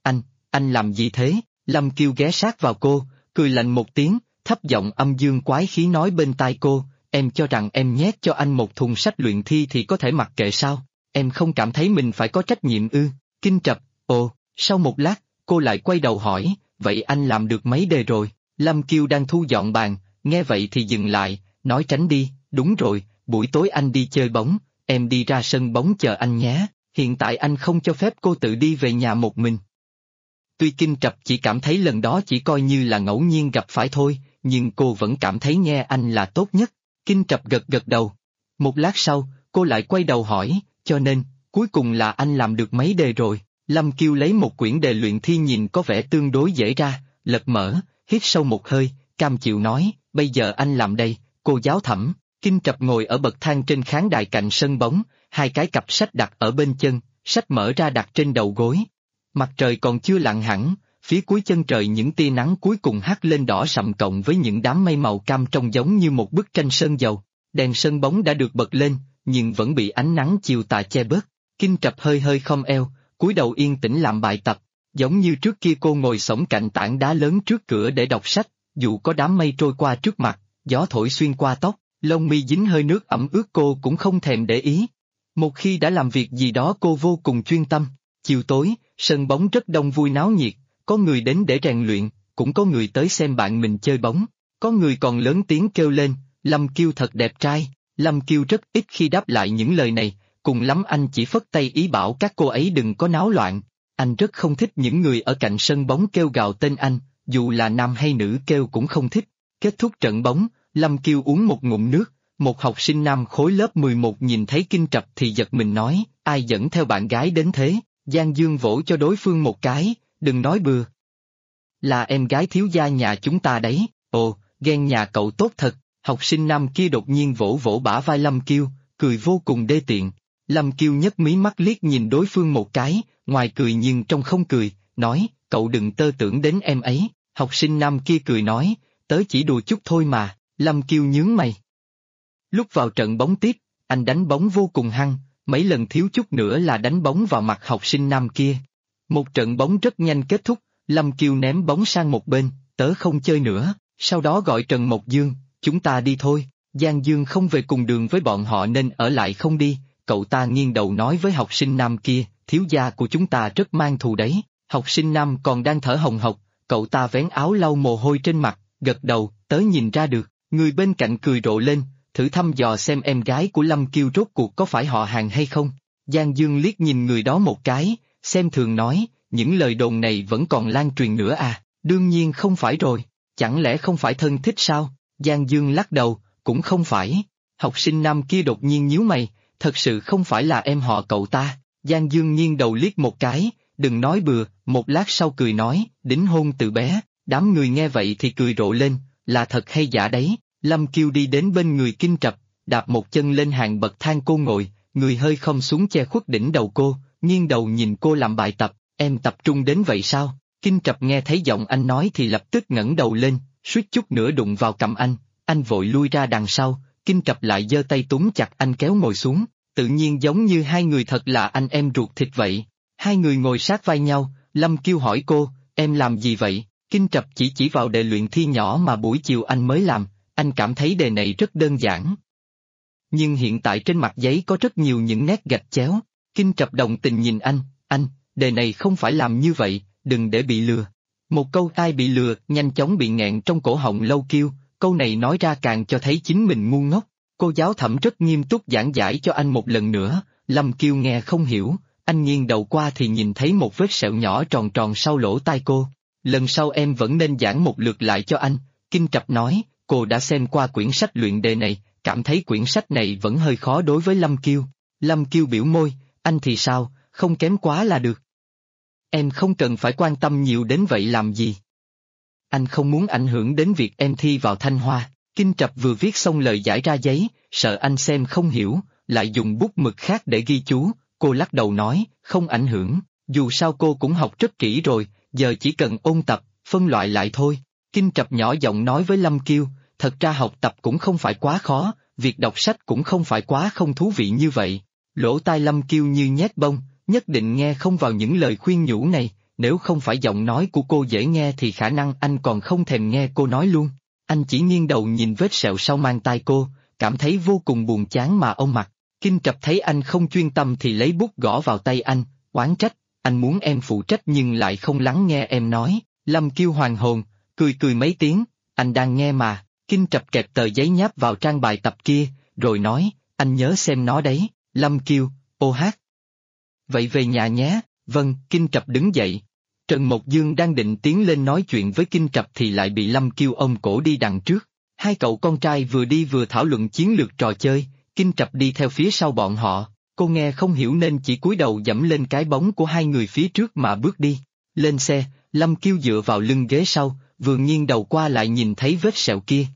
anh làm gì thế? Lâm Kiêu ghé sát vào cô, cười lạnh một tiếng, thấp giọng âm dương quái khí nói bên tai cô, em cho rằng em nhét cho anh một thùng sách luyện thi thì có thể mặc kệ sao? Em không cảm thấy mình phải có trách nhiệm ư? Kinh Trập, sau một lát, cô lại quay đầu hỏi, vậy anh làm được mấy đề rồi? Lâm Kiêu đang thu dọn bàn, nghe vậy thì dừng lại, nói tránh đi, đúng rồi, buổi tối anh đi chơi bóng, em đi ra sân bóng chờ anh nhé, hiện tại anh không cho phép cô tự đi về nhà một mình. Tuy Kinh Trập chỉ cảm thấy lần đó chỉ coi như là ngẫu nhiên gặp phải thôi, nhưng cô vẫn cảm thấy nghe anh là tốt nhất. Kinh Trập gật gật đầu. Một lát sau, cô lại quay đầu hỏi, cho nên, cuối cùng là anh làm được mấy đề rồi? Lâm Kiêu lấy một quyển đề luyện thi nhìn có vẻ tương đối dễ ra, lật mở, hít sâu một hơi, cam chịu nói, bây giờ anh làm đây, cô giáo Thẩm. Kinh Trập ngồi ở bậc thang trên khán đài cạnh sân bóng, hai cái cặp sách đặt ở bên chân, sách mở ra đặt trên đầu gối. Mặt trời còn chưa lặn hẳn, phía cuối chân trời những tia nắng cuối cùng hắt lên đỏ sậm cộng với những đám mây màu cam trông giống như một bức tranh sơn dầu. Đèn sân bóng đã được bật lên, nhưng vẫn bị ánh nắng chiều tà che bớt. Kinh Trập hơi hơi khom eo, cúi đầu yên tĩnh làm bài tập, giống như trước kia cô ngồi xổm cạnh tảng đá lớn trước cửa để đọc sách, dù có đám mây trôi qua trước mặt, gió thổi xuyên qua tóc, lông mi dính hơi nước ẩm ướt cô cũng không thèm để ý. Một khi đã làm việc gì đó cô vô cùng chuyên tâm. Chiều tối, sân bóng rất đông vui náo nhiệt, có người đến để rèn luyện, cũng có người tới xem bạn mình chơi bóng, có người còn lớn tiếng kêu lên, Lâm Kiêu thật đẹp trai. Lâm Kiêu rất ít khi đáp lại những lời này, cùng lắm anh chỉ phất tay ý bảo các cô ấy đừng có náo loạn. Anh rất không thích những người ở cạnh sân bóng kêu gào tên anh, dù là nam hay nữ kêu cũng không thích. Kết thúc trận bóng, Lâm Kiêu uống một ngụm nước, một học sinh nam khối lớp 11 nhìn thấy Kinh Trập thì giật mình nói, ai dẫn theo bạn gái đến thế? Giang Dương vỗ cho đối phương một cái, đừng nói bừa. Là em gái thiếu gia nhà chúng ta đấy, ghen nhà cậu tốt thật. Học sinh nam kia đột nhiên vỗ vỗ bả vai Lâm Kiêu, cười vô cùng đê tiện. Lâm Kiêu nhấc mí mắt liếc nhìn đối phương một cái, ngoài cười nhưng trong không cười, nói, cậu đừng tơ tưởng đến em ấy. Học sinh nam kia cười nói, tớ chỉ đùa chút thôi mà. Lâm Kiêu nhướng mày. Lúc vào trận bóng tiếp, anh đánh bóng vô cùng hăng, mấy lần thiếu chút nữa là đánh bóng vào mặt học sinh nam kia. Một trận bóng rất nhanh kết thúc, Lâm Kiêu ném bóng sang một bên, tớ không chơi nữa, sau đó gọi Trần Mộc Dương, chúng ta đi thôi. Giang Dương không về cùng đường với bọn họ nên ở lại không đi, cậu ta nghiêng đầu nói với học sinh nam kia, thiếu gia của chúng ta rất mang thù đấy. Học sinh nam còn đang thở hồng hộc, cậu ta vén áo lau mồ hôi trên mặt, gật đầu, tớ nhìn ra được. Người bên cạnh cười rộ lên, thử thăm dò xem em gái của Lâm Kiêu rốt cuộc có phải họ hàng hay không. Giang Dương liếc nhìn người đó một cái, xem thường nói, những lời đồn này vẫn còn lan truyền nữa à, đương nhiên không phải rồi, chẳng lẽ không phải thân thích sao? Giang Dương lắc đầu, cũng không phải. Học sinh nam kia đột nhiên nhíu mày, thật sự không phải là em họ cậu ta. Giang Dương nghiêng đầu liếc một cái, đừng nói bừa, một lát sau cười nói, đính hôn từ bé. Đám người nghe vậy thì cười rộ lên, là thật hay giả đấy. Lâm Kiêu đi đến bên người Kinh Trập, đạp một chân lên hàng bậc thang cô ngồi, người hơi khom xuống che khuất đỉnh đầu cô, nghiêng đầu nhìn cô làm bài tập, em tập trung đến vậy sao? Kinh Trập nghe thấy giọng anh nói thì lập tức ngẩng đầu lên, suýt chút nữa đụng vào cằm anh vội lui ra đằng sau, Kinh Trập lại giơ tay túm chặt anh kéo ngồi xuống, tự nhiên giống như hai người thật là anh em ruột thịt vậy. Hai người ngồi sát vai nhau, Lâm Kiêu hỏi cô, em làm gì vậy? Kinh Trập chỉ vào đề luyện thi nhỏ mà buổi chiều anh mới làm, anh cảm thấy đề này rất đơn giản. Nhưng hiện tại trên mặt giấy có rất nhiều những nét gạch chéo. Kinh Trập đồng tình nhìn anh, đề này không phải làm như vậy, đừng để bị lừa. Một câu ai bị lừa nhanh chóng bị nghẹn trong cổ họng lâu Kiêu, câu này nói ra càng cho thấy chính mình ngu ngốc. Cô giáo thẩm rất nghiêm túc giảng giải cho anh một lần nữa, Lâm Kiêu nghe không hiểu, anh nghiêng đầu qua thì nhìn thấy một vết sẹo nhỏ tròn tròn sau lỗ tai cô. Lần sau em vẫn nên giảng một lượt lại cho anh, Kinh Trập nói, cô đã xem qua quyển sách luyện đề này, cảm thấy quyển sách này vẫn hơi khó đối với Lâm Kiêu. Lâm Kiêu biểu môi, anh thì sao, không kém quá là được. Em không cần phải quan tâm nhiều đến vậy làm gì. Anh không muốn ảnh hưởng đến việc em thi vào Thanh Hoa. Kinh Trập vừa viết xong lời giải ra giấy, sợ anh xem không hiểu, lại dùng bút mực khác để ghi chú, cô lắc đầu nói, không ảnh hưởng, dù sao cô cũng học rất kỹ rồi, giờ chỉ cần ôn tập, phân loại lại thôi. Kinh Trập nhỏ giọng nói với Lâm Kiêu, thật ra học tập cũng không phải quá khó, việc đọc sách cũng không phải quá không thú vị như vậy. Lỗ tai Lâm Kiêu như nhét bông, nhất định nghe không vào những lời khuyên nhủ này, nếu không phải giọng nói của cô dễ nghe thì khả năng anh còn không thèm nghe cô nói luôn. Anh chỉ nghiêng đầu nhìn vết sẹo sau mang tai cô, cảm thấy vô cùng buồn chán mà ôm mặt. Kinh Trập thấy anh không chuyên tâm thì lấy bút gõ vào tay anh, oán trách, anh muốn em phụ trách nhưng lại không lắng nghe em nói. Lâm Kiêu hoàn hồn, cười mấy tiếng, anh đang nghe mà. Kinh Trập kẹp tờ giấy nháp vào trang bài tập kia, rồi nói, anh nhớ xem nó đấy. Lâm Kiêu, ô hát. Vậy về nhà nhé, vâng, Kinh Trập đứng dậy. Trần Mộc Dương đang định tiến lên nói chuyện với Kinh Trập thì lại bị Lâm Kiêu ôm cổ đi đằng trước. Hai cậu con trai vừa đi vừa thảo luận chiến lược trò chơi, Kinh Trập đi theo phía sau bọn họ, cô nghe không hiểu nên chỉ cúi đầu dẫm lên cái bóng của hai người phía trước mà bước đi. Lên xe, Lâm Kiêu dựa vào lưng ghế sau, vừa nghiêng đầu qua lại nhìn thấy vết sẹo kia.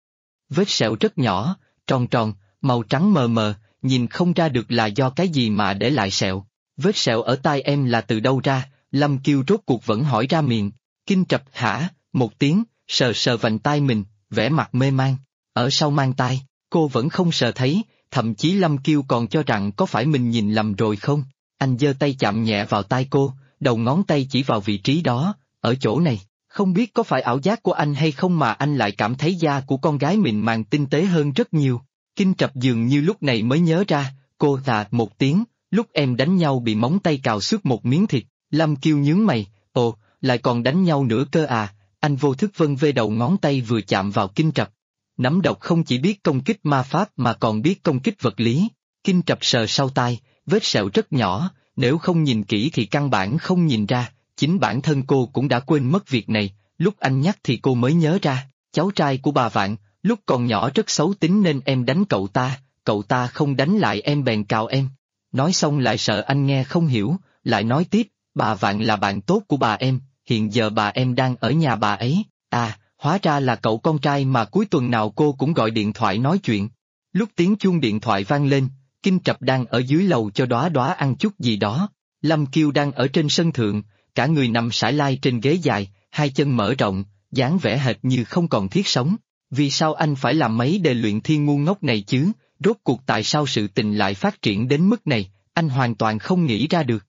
Vết sẹo rất nhỏ, tròn tròn, màu trắng mờ mờ, nhìn không ra được là do cái gì mà để lại sẹo. Vết sẹo ở tai em là từ đâu ra? Lâm Kiêu rốt cuộc vẫn hỏi ra miệng. Kinh Trập hả, một tiếng, sờ vành tai mình, vẻ mặt mê man. Ở sau mang tai, cô vẫn không sờ thấy, thậm chí Lâm Kiêu còn cho rằng có phải mình nhìn lầm rồi không. Anh giơ tay chạm nhẹ vào tai cô, đầu ngón tay chỉ vào vị trí đó, ở chỗ này. Không biết có phải ảo giác của anh hay không mà anh lại cảm thấy da của con gái mịn màng tinh tế hơn rất nhiều. Kinh Trập dường như lúc này mới nhớ ra, cô thà một tiếng, lúc em đánh nhau bị móng tay cào xước một miếng thịt. Lâm Kiêu nhướng mày, ồ, lại còn đánh nhau nữa cơ à, anh vô thức vân vê đầu ngón tay vừa chạm vào Kinh Trập. Nắm độc không chỉ biết công kích ma pháp mà còn biết công kích vật lý. Kinh Trập sờ sau tai, vết sẹo rất nhỏ, nếu không nhìn kỹ thì căn bản không nhìn ra, chính bản thân cô cũng đã quên mất việc này, lúc anh nhắc thì cô mới nhớ ra, cháu trai của bà Vạn, lúc còn nhỏ rất xấu tính nên em đánh cậu ta không đánh lại em bèn cào em. Nói xong lại sợ anh nghe không hiểu, lại nói tiếp, bà Vạn là bạn tốt của bà em, hiện giờ bà em đang ở nhà bà ấy, à, hóa ra là cậu con trai mà cuối tuần nào cô cũng gọi điện thoại nói chuyện. Lúc tiếng chuông điện thoại vang lên, Kinh Trập đang ở dưới lầu cho đóa đóa ăn chút gì đó, Lâm Kiêu đang ở trên sân thượng, cả người nằm sải lai trên ghế dài, hai chân mở rộng, dáng vẻ hệt như không còn thiết sống. Vì sao anh phải làm mấy đề luyện thi ngu ngốc này chứ, Rốt cuộc tại sao sự tình lại phát triển đến mức này, anh hoàn toàn không nghĩ ra được.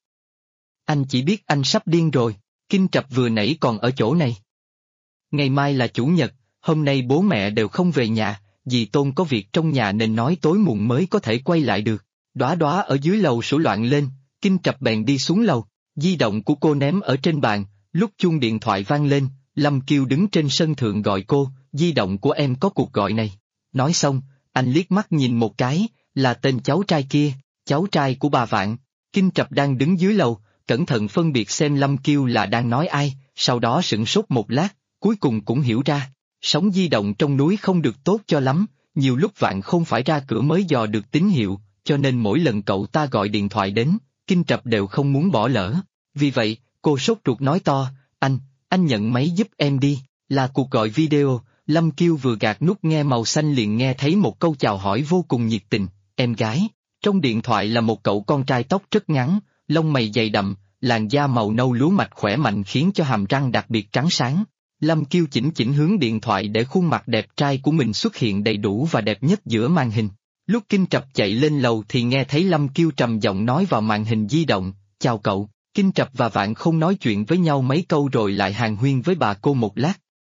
Anh chỉ biết anh sắp điên rồi, Kinh Trập vừa nãy còn ở chỗ này. Ngày mai là chủ nhật, hôm nay bố mẹ đều không về nhà, dì Tôn có việc trong nhà nên nói tối muộn mới có thể quay lại được. Đóa Đóa ở dưới lầu sủa loạn lên, Kinh Trập bèn đi xuống lầu, di động của cô ném ở trên bàn, lúc chuông điện thoại vang lên, Lâm Kiêu đứng trên sân thượng gọi cô, di động của em có cuộc gọi này. Nói xong, anh liếc mắt nhìn một cái, là tên cháu trai kia, cháu trai của bà Vạn. Kinh Trập đang đứng dưới lầu, cẩn thận phân biệt xem Lâm Kiêu là đang nói ai, sau đó sửng sốt một lát, cuối cùng cũng hiểu ra. Sóng di động trong núi không được tốt cho lắm, nhiều lúc Vạn không phải ra cửa mới dò được tín hiệu, cho nên mỗi lần cậu ta gọi điện thoại đến, Kinh Trập đều không muốn bỏ lỡ. Vì vậy, cô sốt ruột nói to, anh nhận máy giúp em đi, là cuộc gọi video. Lâm Kiêu vừa gạt nút nghe màu xanh liền nghe thấy một câu chào hỏi vô cùng nhiệt tình, em gái. Trong điện thoại là một cậu con trai tóc rất ngắn, lông mày dày đậm, làn da màu nâu lúa mạch khỏe mạnh khiến cho hàm răng đặc biệt trắng sáng. Lâm Kiêu chỉnh chỉnh hướng điện thoại để khuôn mặt đẹp trai của mình xuất hiện đầy đủ và đẹp nhất giữa màn hình. Lúc Kinh Trập chạy lên lầu thì nghe thấy Lâm Kiêu trầm giọng nói vào màn hình di động, chào cậu. Kinh Trập và Vạn không nói chuyện với nhau mấy câu rồi lại hàn huyên với bà cô một lát.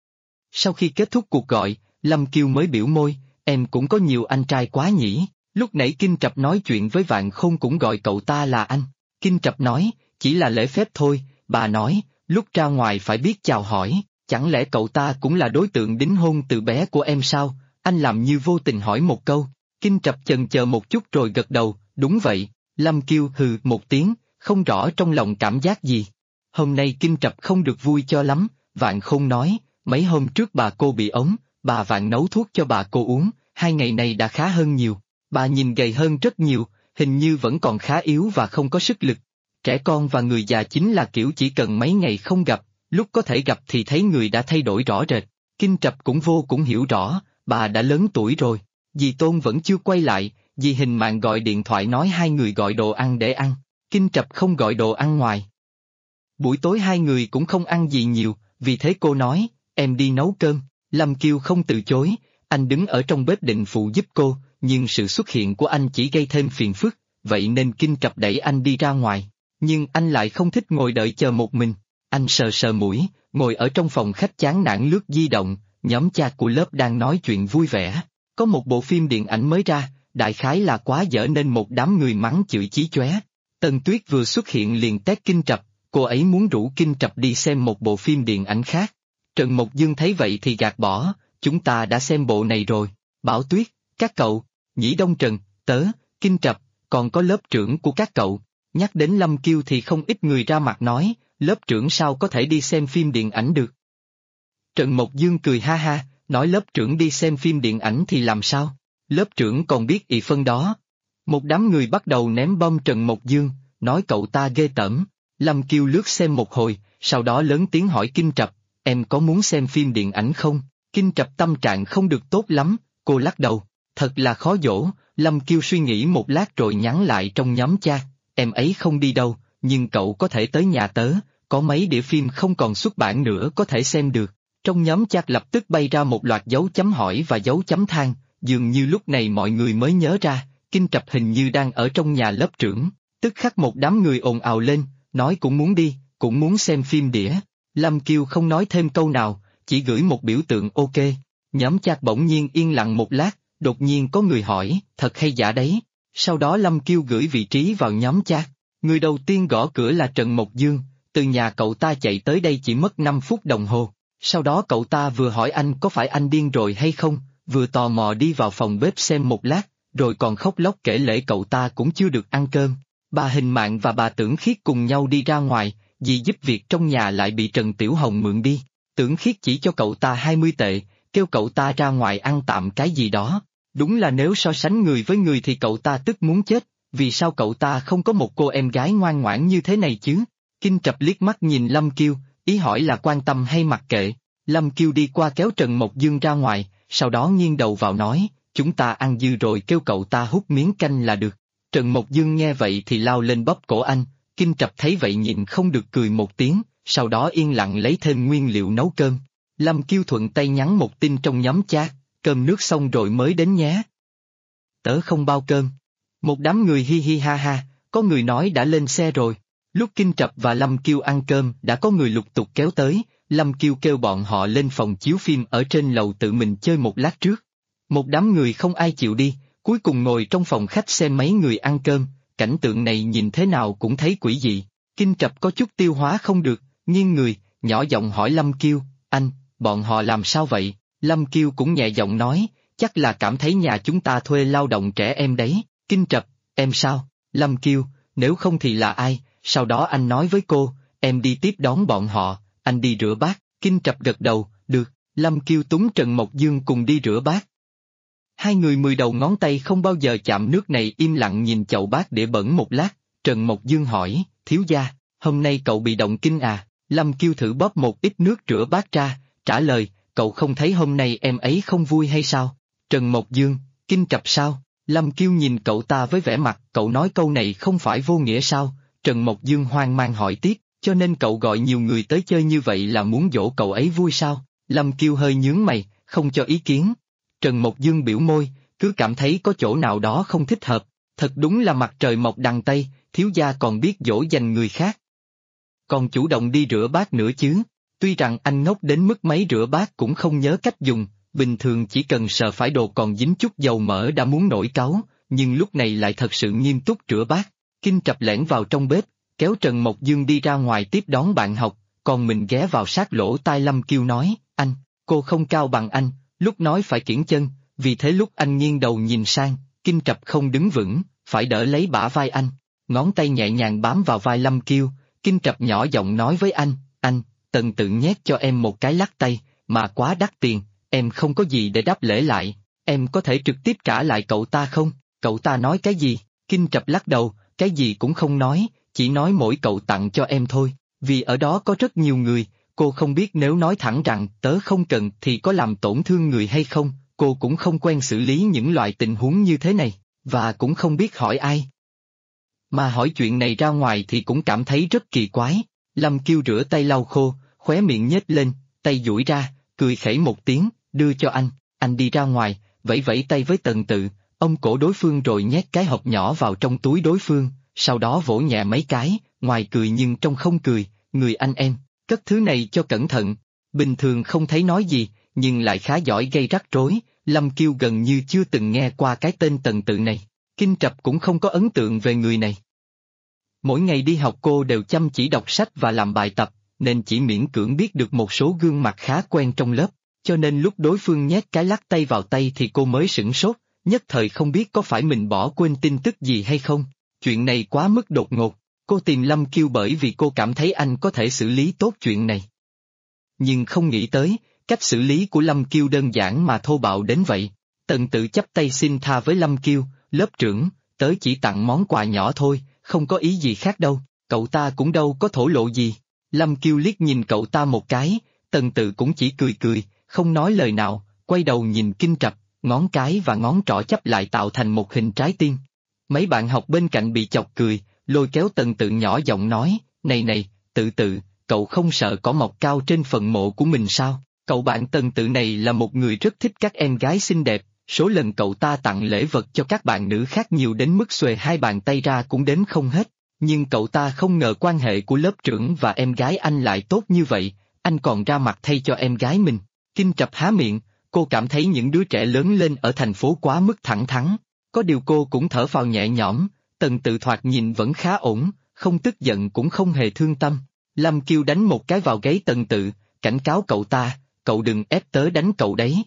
Sau khi kết thúc cuộc gọi, Lâm Kiêu mới biểu môi, em cũng có nhiều anh trai quá nhỉ. Lúc nãy Kinh Trập nói chuyện với Vạn Khôn cũng gọi cậu ta là anh. Kinh Trập nói, chỉ là lễ phép thôi, bà nói, lúc ra ngoài phải biết chào hỏi, chẳng lẽ cậu ta cũng là đối tượng đính hôn từ bé của em sao? Anh làm như vô tình hỏi một câu. Kinh Trập chần chờ một chút rồi gật đầu, đúng vậy. Lâm Kiêu hừ một tiếng, không rõ trong lòng cảm giác gì. Hôm nay Kinh Trập không được vui cho lắm, Vạn Khôn nói, mấy hôm trước bà cô bị ống, bà Vạn nấu thuốc cho bà cô uống, 2 ngày này đã khá hơn nhiều. Bà nhìn gầy hơn rất nhiều, hình như vẫn còn khá yếu và không có sức lực. Trẻ con và người già chính là kiểu chỉ cần mấy ngày không gặp, lúc có thể gặp thì thấy người đã thay đổi rõ rệt. Kinh Trập cũng vô cùng hiểu rõ, bà đã lớn tuổi rồi. Dì Tôn vẫn chưa quay lại, dì Hình Mạn gọi điện thoại nói hai người gọi đồ ăn để ăn. Kinh Trập không gọi đồ ăn ngoài. Buổi tối hai người cũng không ăn gì nhiều, vì thế cô nói, em đi nấu cơm. Lâm Kiêu không từ chối, anh đứng ở trong bếp định phụ giúp cô, nhưng sự xuất hiện của anh chỉ gây thêm phiền phức, vậy nên Kinh Trập đẩy anh đi ra ngoài. Nhưng anh lại không thích ngồi đợi chờ một mình. Anh sờ sờ mũi, ngồi ở trong phòng khách chán nản lướt di động, nhóm chat của lớp đang nói chuyện vui vẻ. Có một bộ phim điện ảnh mới ra, đại khái là quá dở nên một đám người mắng chửi chí chóe. Tần Tuyết vừa xuất hiện liền tét Kinh Trập, cô ấy muốn rủ Kinh Trập đi xem một bộ phim điện ảnh khác. Trần Mộc Dương thấy vậy thì gạt bỏ, chúng ta đã xem bộ này rồi. Bảo Tuyết, các cậu, Nhĩ Đông Trần, tớ, Kinh Trập, còn có lớp trưởng của các cậu. Nhắc đến Lâm Kiêu thì không ít người ra mặt nói, lớp trưởng sao có thể đi xem phim điện ảnh được. Trần Mộc Dương cười ha ha, nói lớp trưởng đi xem phim điện ảnh thì làm sao, lớp trưởng còn biết ị phân đó. Một đám người bắt đầu ném bom Trần Mộc Dương, nói cậu ta ghê tởm. Lâm Kiêu lướt xem một hồi, sau đó lớn tiếng hỏi Kinh Trập, em có muốn xem phim điện ảnh không? Kinh Trập tâm trạng không được tốt lắm, cô lắc đầu, thật là khó dỗ. Lâm Kiêu suy nghĩ một lát rồi nhắn lại trong nhóm chat, em ấy không đi đâu, nhưng cậu có thể tới nhà tớ, có mấy đĩa phim không còn xuất bản nữa có thể xem được. Trong nhóm chat lập tức bay ra một loạt dấu chấm hỏi và dấu chấm than, dường như lúc này mọi người mới nhớ ra, Kinh Trập hình như đang ở trong nhà lớp trưởng. Tức khắc một đám người ồn ào lên, nói cũng muốn đi, cũng muốn xem phim đĩa. Lâm Kiêu không nói thêm câu nào, chỉ gửi một biểu tượng ok. Nhóm chat bỗng nhiên yên lặng một lát, đột nhiên có người hỏi, thật hay giả đấy. Sau đó Lâm Kiêu gửi vị trí vào nhóm chat. Người đầu tiên gõ cửa là Trần Mộc Dương, từ nhà cậu ta chạy tới đây chỉ mất 5 phút đồng hồ. Sau đó cậu ta vừa hỏi anh có phải anh điên rồi hay không, vừa tò mò đi vào phòng bếp xem một lát, rồi còn khóc lóc kể lể cậu ta cũng chưa được ăn cơm. Bà Hình Mạn và bà Tưởng Khiết cùng nhau đi ra ngoài, vì giúp việc trong nhà lại bị Trần Tiểu Hồng mượn đi. Tưởng Khiết chỉ cho cậu ta 20 tệ, kêu cậu ta ra ngoài ăn tạm cái gì đó. Đúng là nếu so sánh người với người thì cậu ta tức muốn chết, vì sao cậu ta không có một cô em gái ngoan ngoãn như thế này chứ? Kinh Trập liếc mắt nhìn Lâm Kiêu, ý hỏi là quan tâm hay mặc kệ. Lâm Kiêu đi qua kéo Trần Mộc Dương ra ngoài, sau đó nghiêng đầu vào nói, chúng ta ăn dư rồi kêu cậu ta hút miếng canh là được. Trần Mộc Dương nghe vậy thì lao lên bóp cổ anh, Kinh Trập thấy vậy nhịn không được cười một tiếng, sau đó yên lặng lấy thêm nguyên liệu nấu cơm. Lâm Kiêu thuận tay nhắn một tin trong nhóm chat, cơm nước xong rồi mới đến nhé. tớ không bao cơm. Một đám người hi hi ha ha, có người nói đã lên xe rồi. Lúc Kinh Trập và Lâm Kiêu ăn cơm đã có người lục tục kéo tới, Lâm Kiêu kêu bọn họ lên phòng chiếu phim ở trên lầu tự mình chơi một lát trước. Một đám người không ai chịu đi, cuối cùng ngồi trong phòng khách xem mấy người ăn cơm, cảnh tượng này nhìn thế nào cũng thấy quỷ dị. Kinh Trập có chút tiêu hóa không được, nghiêng người, nhỏ giọng hỏi Lâm Kiêu, anh, bọn họ làm sao vậy? Lâm Kiêu cũng nhẹ giọng nói, chắc là cảm thấy nhà chúng ta thuê lao động trẻ em đấy. Kinh Trập, em sao? Lâm Kiêu, nếu không thì là ai? Sau đó anh nói với cô, em đi tiếp đón bọn họ, anh đi rửa bát. Kinh Trập gật đầu, được. Lâm Kiêu túng Trần Mộc Dương cùng đi rửa bát. Hai người 10 đầu ngón tay không bao giờ chạm nước này im lặng nhìn chậu bát để bẩn một lát. Trần Mộc Dương hỏi, thiếu gia, hôm nay cậu bị động kinh à? Lâm Kiêu thử bóp một ít nước rửa bát ra, trả lời, cậu không thấy hôm nay em ấy không vui hay sao? Trần Mộc Dương, Kinh Trập sao? Lâm Kiêu nhìn cậu ta với vẻ mặt, cậu nói câu này không phải vô nghĩa sao? Trần Mộc Dương hoang mang hỏi tiếp, cho nên cậu gọi nhiều người tới chơi như vậy là muốn dỗ cậu ấy vui sao? Lâm Kiêu hơi nhướng mày, không cho ý kiến. Trần Mộc Dương biểu môi, cứ cảm thấy có chỗ nào đó không thích hợp, thật đúng là mặt trời mọc đằng Tây, thiếu gia còn biết dỗ dành người khác. Còn chủ động đi rửa bát nữa chứ, tuy rằng anh ngốc đến mức máy rửa bát cũng không nhớ cách dùng, bình thường chỉ cần sờ phải đồ còn dính chút dầu mỡ đã muốn nổi cáu, nhưng lúc này lại thật sự nghiêm túc rửa bát. Kinh Trập lẻn vào trong bếp, kéo Trần Mộc Dương đi ra ngoài tiếp đón bạn học, còn mình ghé vào sát lỗ tai Lâm Kiêu nói, anh, cô không cao bằng anh, lúc nói phải kiễng chân, vì thế lúc anh nghiêng đầu nhìn sang, Kinh Trập không đứng vững, phải đỡ lấy bả vai anh, ngón tay nhẹ nhàng bám vào vai Lâm Kiêu, Kinh Trập nhỏ giọng nói với anh, Tần Tự nhét cho em một cái lắc tay, mà quá đắt tiền, em không có gì để đáp lễ lại, em có thể trực tiếp trả lại cậu ta không? Cậu ta nói cái gì? Kinh Trập lắc đầu, cái gì cũng không nói, chỉ nói mỗi cậu tặng cho em thôi, vì ở đó có rất nhiều người, cô không biết nếu nói thẳng rằng tớ không cần thì có làm tổn thương người hay không, cô cũng không quen xử lý những loại tình huống như thế này, và cũng không biết hỏi ai. Mà hỏi chuyện này ra ngoài thì cũng cảm thấy rất kỳ quái. Lâm Kiêu rửa tay lau khô, khóe miệng nhếch lên, tay duỗi ra, cười khẩy một tiếng, đưa cho anh đi ra ngoài, vẫy vẫy tay với Tần Tự, ôm cổ đối phương rồi nhét cái hộp nhỏ vào trong túi đối phương, sau đó vỗ nhẹ mấy cái, ngoài cười nhưng trong không cười, người anh em, cất thứ này cho cẩn thận. Bình thường không thấy nói gì, nhưng lại khá giỏi gây rắc rối, Lâm Kiêu gần như chưa từng nghe qua cái tên Tần Tự này, Kinh Trập cũng không có ấn tượng về người này. Mỗi ngày đi học cô đều chăm chỉ đọc sách và làm bài tập, nên chỉ miễn cưỡng biết được một số gương mặt khá quen trong lớp, cho nên lúc đối phương nhét cái lắc tay vào tay thì cô mới sửng sốt, nhất thời không biết có phải mình bỏ quên tin tức gì hay không. Chuyện này quá mức đột ngột, cô tìm Lâm Kiêu bởi vì cô cảm thấy anh có thể xử lý tốt chuyện này. Nhưng không nghĩ tới, cách xử lý của Lâm Kiêu đơn giản mà thô bạo đến vậy. Tần Tự chắp tay xin tha với Lâm Kiêu, lớp trưởng, tớ chỉ tặng món quà nhỏ thôi, không có ý gì khác đâu, cậu ta cũng đâu có thổ lộ gì. Lâm Kiêu liếc nhìn cậu ta một cái, Tần Tự cũng chỉ cười cười, không nói lời nào, quay đầu nhìn Kinh Trập, ngón cái và ngón trỏ chắp lại tạo thành một hình trái tim. Mấy bạn học bên cạnh bị chọc cười, lôi kéo Tần Tự nhỏ giọng nói, này, Tự, cậu không sợ cỏ mọc cao trên phần mộ của mình sao? Cậu bạn Tần Tự này là một người rất thích các em gái xinh đẹp, số lần cậu ta tặng lễ vật cho các bạn nữ khác nhiều đến mức xuề hai bàn tay ra cũng đếm không hết, nhưng cậu ta không ngờ quan hệ của lớp trưởng và em gái anh lại tốt như vậy, anh còn ra mặt thay cho em gái mình. Kinh Trập há miệng, cô cảm thấy những đứa trẻ lớn lên ở thành phố quá mức thẳng thắn, có điều cô cũng thở phào nhẹ nhõm, Tần Tự thoạt nhìn vẫn khá ổn, không tức giận cũng không hề thương tâm. Lâm Kiêu đánh một cái vào gáy Tần Tự, cảnh cáo cậu ta, cậu đừng ép tớ đánh cậu đấy.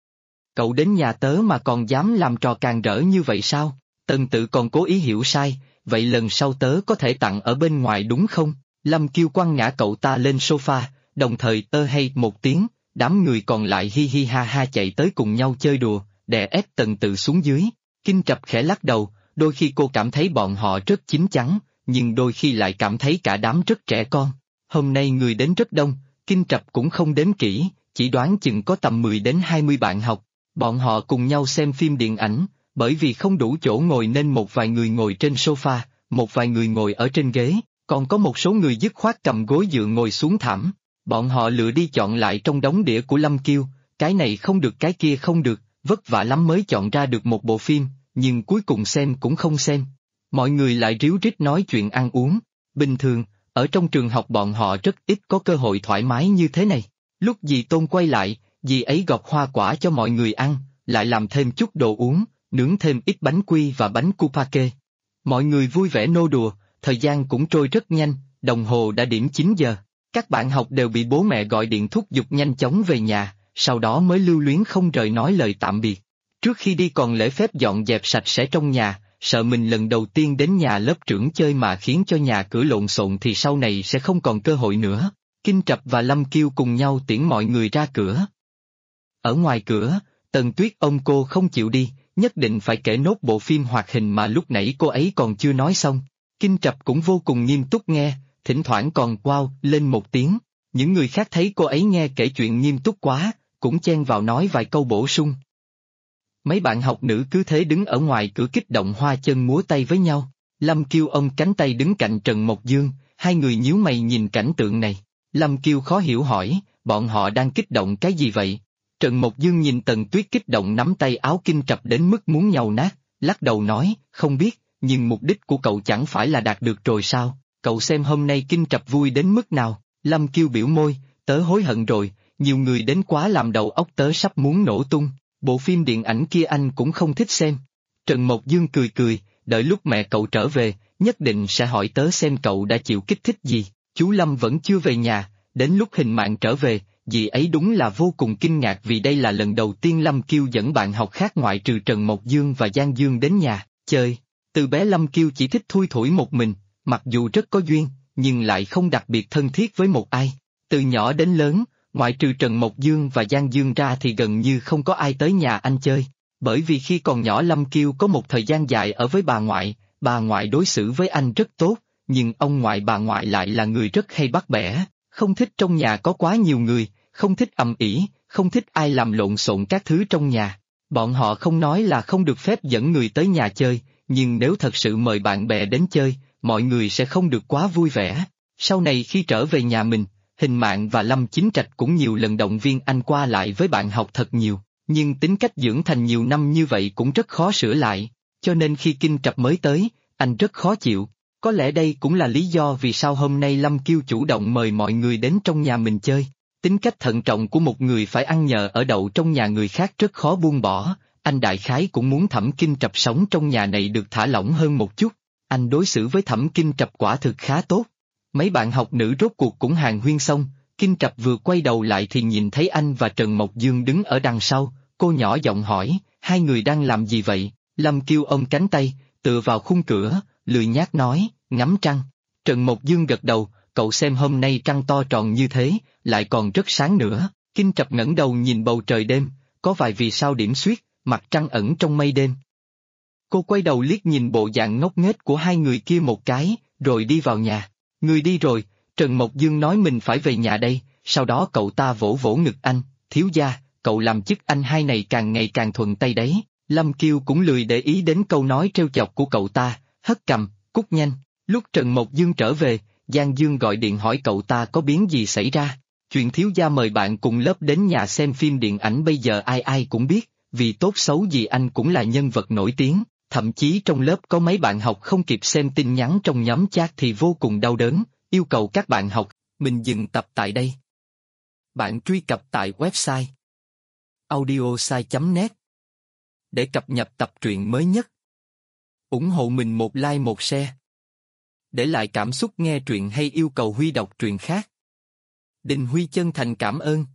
Cậu đến nhà tớ mà còn dám làm trò càn rỡ như vậy sao? Tần Tự còn cố ý hiểu sai, vậy lần sau tớ có thể tặng ở bên ngoài đúng không? Lâm Kiêu quăng ngã cậu ta lên sofa, đồng thời tơ hay một tiếng, đám người còn lại hi hi ha ha chạy tới cùng nhau chơi đùa, đè ép Tần Tự xuống dưới. Kinh Trập khẽ lắc đầu, đôi khi cô cảm thấy bọn họ rất chín chắn, nhưng đôi khi lại cảm thấy cả đám rất trẻ con. Hôm nay người đến rất đông, Kinh Trập cũng không đếm kỹ, chỉ đoán chừng có tầm 10 đến 20 bạn học. Bọn họ cùng nhau xem phim điện ảnh, bởi vì không đủ chỗ ngồi nên một vài người ngồi trên sofa, một vài người ngồi ở trên ghế, còn có một số người dứt khoát cầm gối dựa ngồi xuống thảm. Bọn họ lựa đi chọn lại trong đống đĩa của Lâm Kiêu, cái này không được cái kia không được, vất vả lắm mới chọn ra được một bộ phim, nhưng cuối cùng xem cũng không xem. Mọi người lại ríu rít nói chuyện ăn uống. Bình thường, ở trong trường học bọn họ rất ít có cơ hội thoải mái như thế này. Lúc dì Tôn quay lại, dì ấy gọt hoa quả cho mọi người ăn, lại làm thêm chút đồ uống, nướng thêm ít bánh quy và bánh cupake. Mọi người vui vẻ nô đùa, thời gian cũng trôi rất nhanh, đồng hồ đã điểm 9 giờ. Các bạn học đều bị bố mẹ gọi điện thúc giục nhanh chóng về nhà, sau đó mới lưu luyến không rời nói lời tạm biệt. Trước khi đi còn lễ phép dọn dẹp sạch sẽ trong nhà, sợ mình lần đầu tiên đến nhà lớp trưởng chơi mà khiến cho nhà cửa lộn xộn thì sau này sẽ không còn cơ hội nữa. Kinh Trập và Lâm Kiêu cùng nhau tiễn mọi người ra cửa. Ở ngoài cửa, Tần Tuyết ông cô không chịu đi, nhất định phải kể nốt bộ phim hoạt hình mà lúc nãy cô ấy còn chưa nói xong. Kinh Trập cũng vô cùng nghiêm túc nghe, thỉnh thoảng còn wow lên một tiếng. Những người khác thấy cô ấy nghe kể chuyện nghiêm túc quá, cũng chen vào nói vài câu bổ sung. Mấy bạn học nữ cứ thế đứng ở ngoài cửa kích động hoa chân múa tay với nhau. Lâm Kiêu ôm cánh tay đứng cạnh Trần Mộc Dương, hai người nhíu mày nhìn cảnh tượng này. Lâm Kiêu khó hiểu hỏi, bọn họ đang kích động cái gì vậy? Trần Mộc Dương nhìn Tần Tuyết kích động nắm tay áo Kinh Trập đến mức muốn nhàu nát, lắc đầu nói, không biết, nhưng mục đích của cậu chẳng phải là đạt được rồi sao? Cậu xem hôm nay Kinh Trập vui đến mức nào? Lâm Kiêu biểu môi, tớ hối hận rồi, nhiều người đến quá làm đầu óc tớ sắp muốn nổ tung. Bộ phim điện ảnh kia anh cũng không thích xem. Trần Mộc Dương cười cười, đợi lúc mẹ cậu trở về, nhất định sẽ hỏi tớ xem cậu đã chịu kích thích gì. Chú Lâm vẫn chưa về nhà, đến lúc Hình Mạn trở về, dì ấy đúng là vô cùng kinh ngạc vì đây là lần đầu tiên Lâm Kiêu dẫn bạn học khác ngoại trừ Trần Mộc Dương và Giang Dương đến nhà chơi. Từ bé Lâm Kiêu chỉ thích thui thủi một mình, mặc dù rất có duyên, nhưng lại không đặc biệt thân thiết với một ai. Từ nhỏ đến lớn, ngoại trừ Trần Mộc Dương và Giang Dương ra thì gần như không có ai tới nhà anh chơi. Bởi vì khi còn nhỏ Lâm Kiêu có một thời gian dài ở với bà ngoại đối xử với anh rất tốt, nhưng ông ngoại bà ngoại lại là người rất hay bắt bẻ, không thích trong nhà có quá nhiều người, không thích ầm ĩ, không thích ai làm lộn xộn các thứ trong nhà. Bọn họ không nói là không được phép dẫn người tới nhà chơi, nhưng nếu thật sự mời bạn bè đến chơi, mọi người sẽ không được quá vui vẻ. Sau này khi trở về nhà mình, Hình Mạn và Lâm Chính Trạch cũng nhiều lần động viên anh qua lại với bạn học thật nhiều, nhưng tính cách dưỡng thành nhiều năm như vậy cũng rất khó sửa lại, cho nên khi Kinh Trập mới tới, anh rất khó chịu. Có lẽ đây cũng là lý do vì sao hôm nay Lâm Kiêu chủ động mời mọi người đến trong nhà mình chơi. Tính cách thận trọng của một người phải ăn nhờ ở đậu trong nhà người khác rất khó buông bỏ, anh đại khái cũng muốn Thẩm Kinh Trập sống trong nhà này được thả lỏng hơn một chút. Anh đối xử với Thẩm Kinh Trập quả thực khá tốt. Mấy bạn học nữ rốt cuộc cũng hàn huyên xong, Kinh Trập vừa quay đầu lại thì nhìn thấy anh và Trần Mộc Dương đứng ở đằng sau, cô nhỏ giọng hỏi, hai người đang làm gì vậy? Lâm Kiêu ôm cánh tay, tựa vào khung cửa, lười nhác nói, ngắm trăng. Trần Mộc Dương gật đầu, cậu xem hôm nay trăng to tròn như thế, lại còn rất sáng nữa. Kinh Trập ngẩng đầu nhìn bầu trời đêm, có vài vì sao điểm xuyết, mặt trăng ẩn trong mây đêm. Cô quay đầu liếc nhìn bộ dạng ngốc nghếch của hai người kia một cái, rồi đi vào nhà. Người đi rồi, Trần Mộc Dương nói mình phải về nhà đây, sau đó cậu ta vỗ vỗ ngực anh, thiếu gia, cậu làm chức anh hai này càng ngày càng thuận tay đấy. Lâm Kiêu cũng lười để ý đến câu nói trêu chọc của cậu ta, hất cằm, cút nhanh. Lúc Trần Mộc Dương trở về, Giang Dương gọi điện hỏi cậu ta có biến gì xảy ra. Chuyện thiếu gia mời bạn cùng lớp đến nhà xem phim điện ảnh bây giờ ai ai cũng biết, vì tốt xấu gì anh cũng là nhân vật nổi tiếng, thậm chí trong lớp có mấy bạn học không kịp xem tin nhắn trong nhóm chat thì vô cùng đau đớn, yêu cầu các bạn học, mình dừng tập tại đây. Bạn truy cập tại website audiosai.net để cập nhật tập truyện mới nhất. Ủng hộ mình một like một share. Để lại cảm xúc nghe truyện hay yêu cầu Huy đọc truyện khác. Đình Huy chân thành cảm ơn.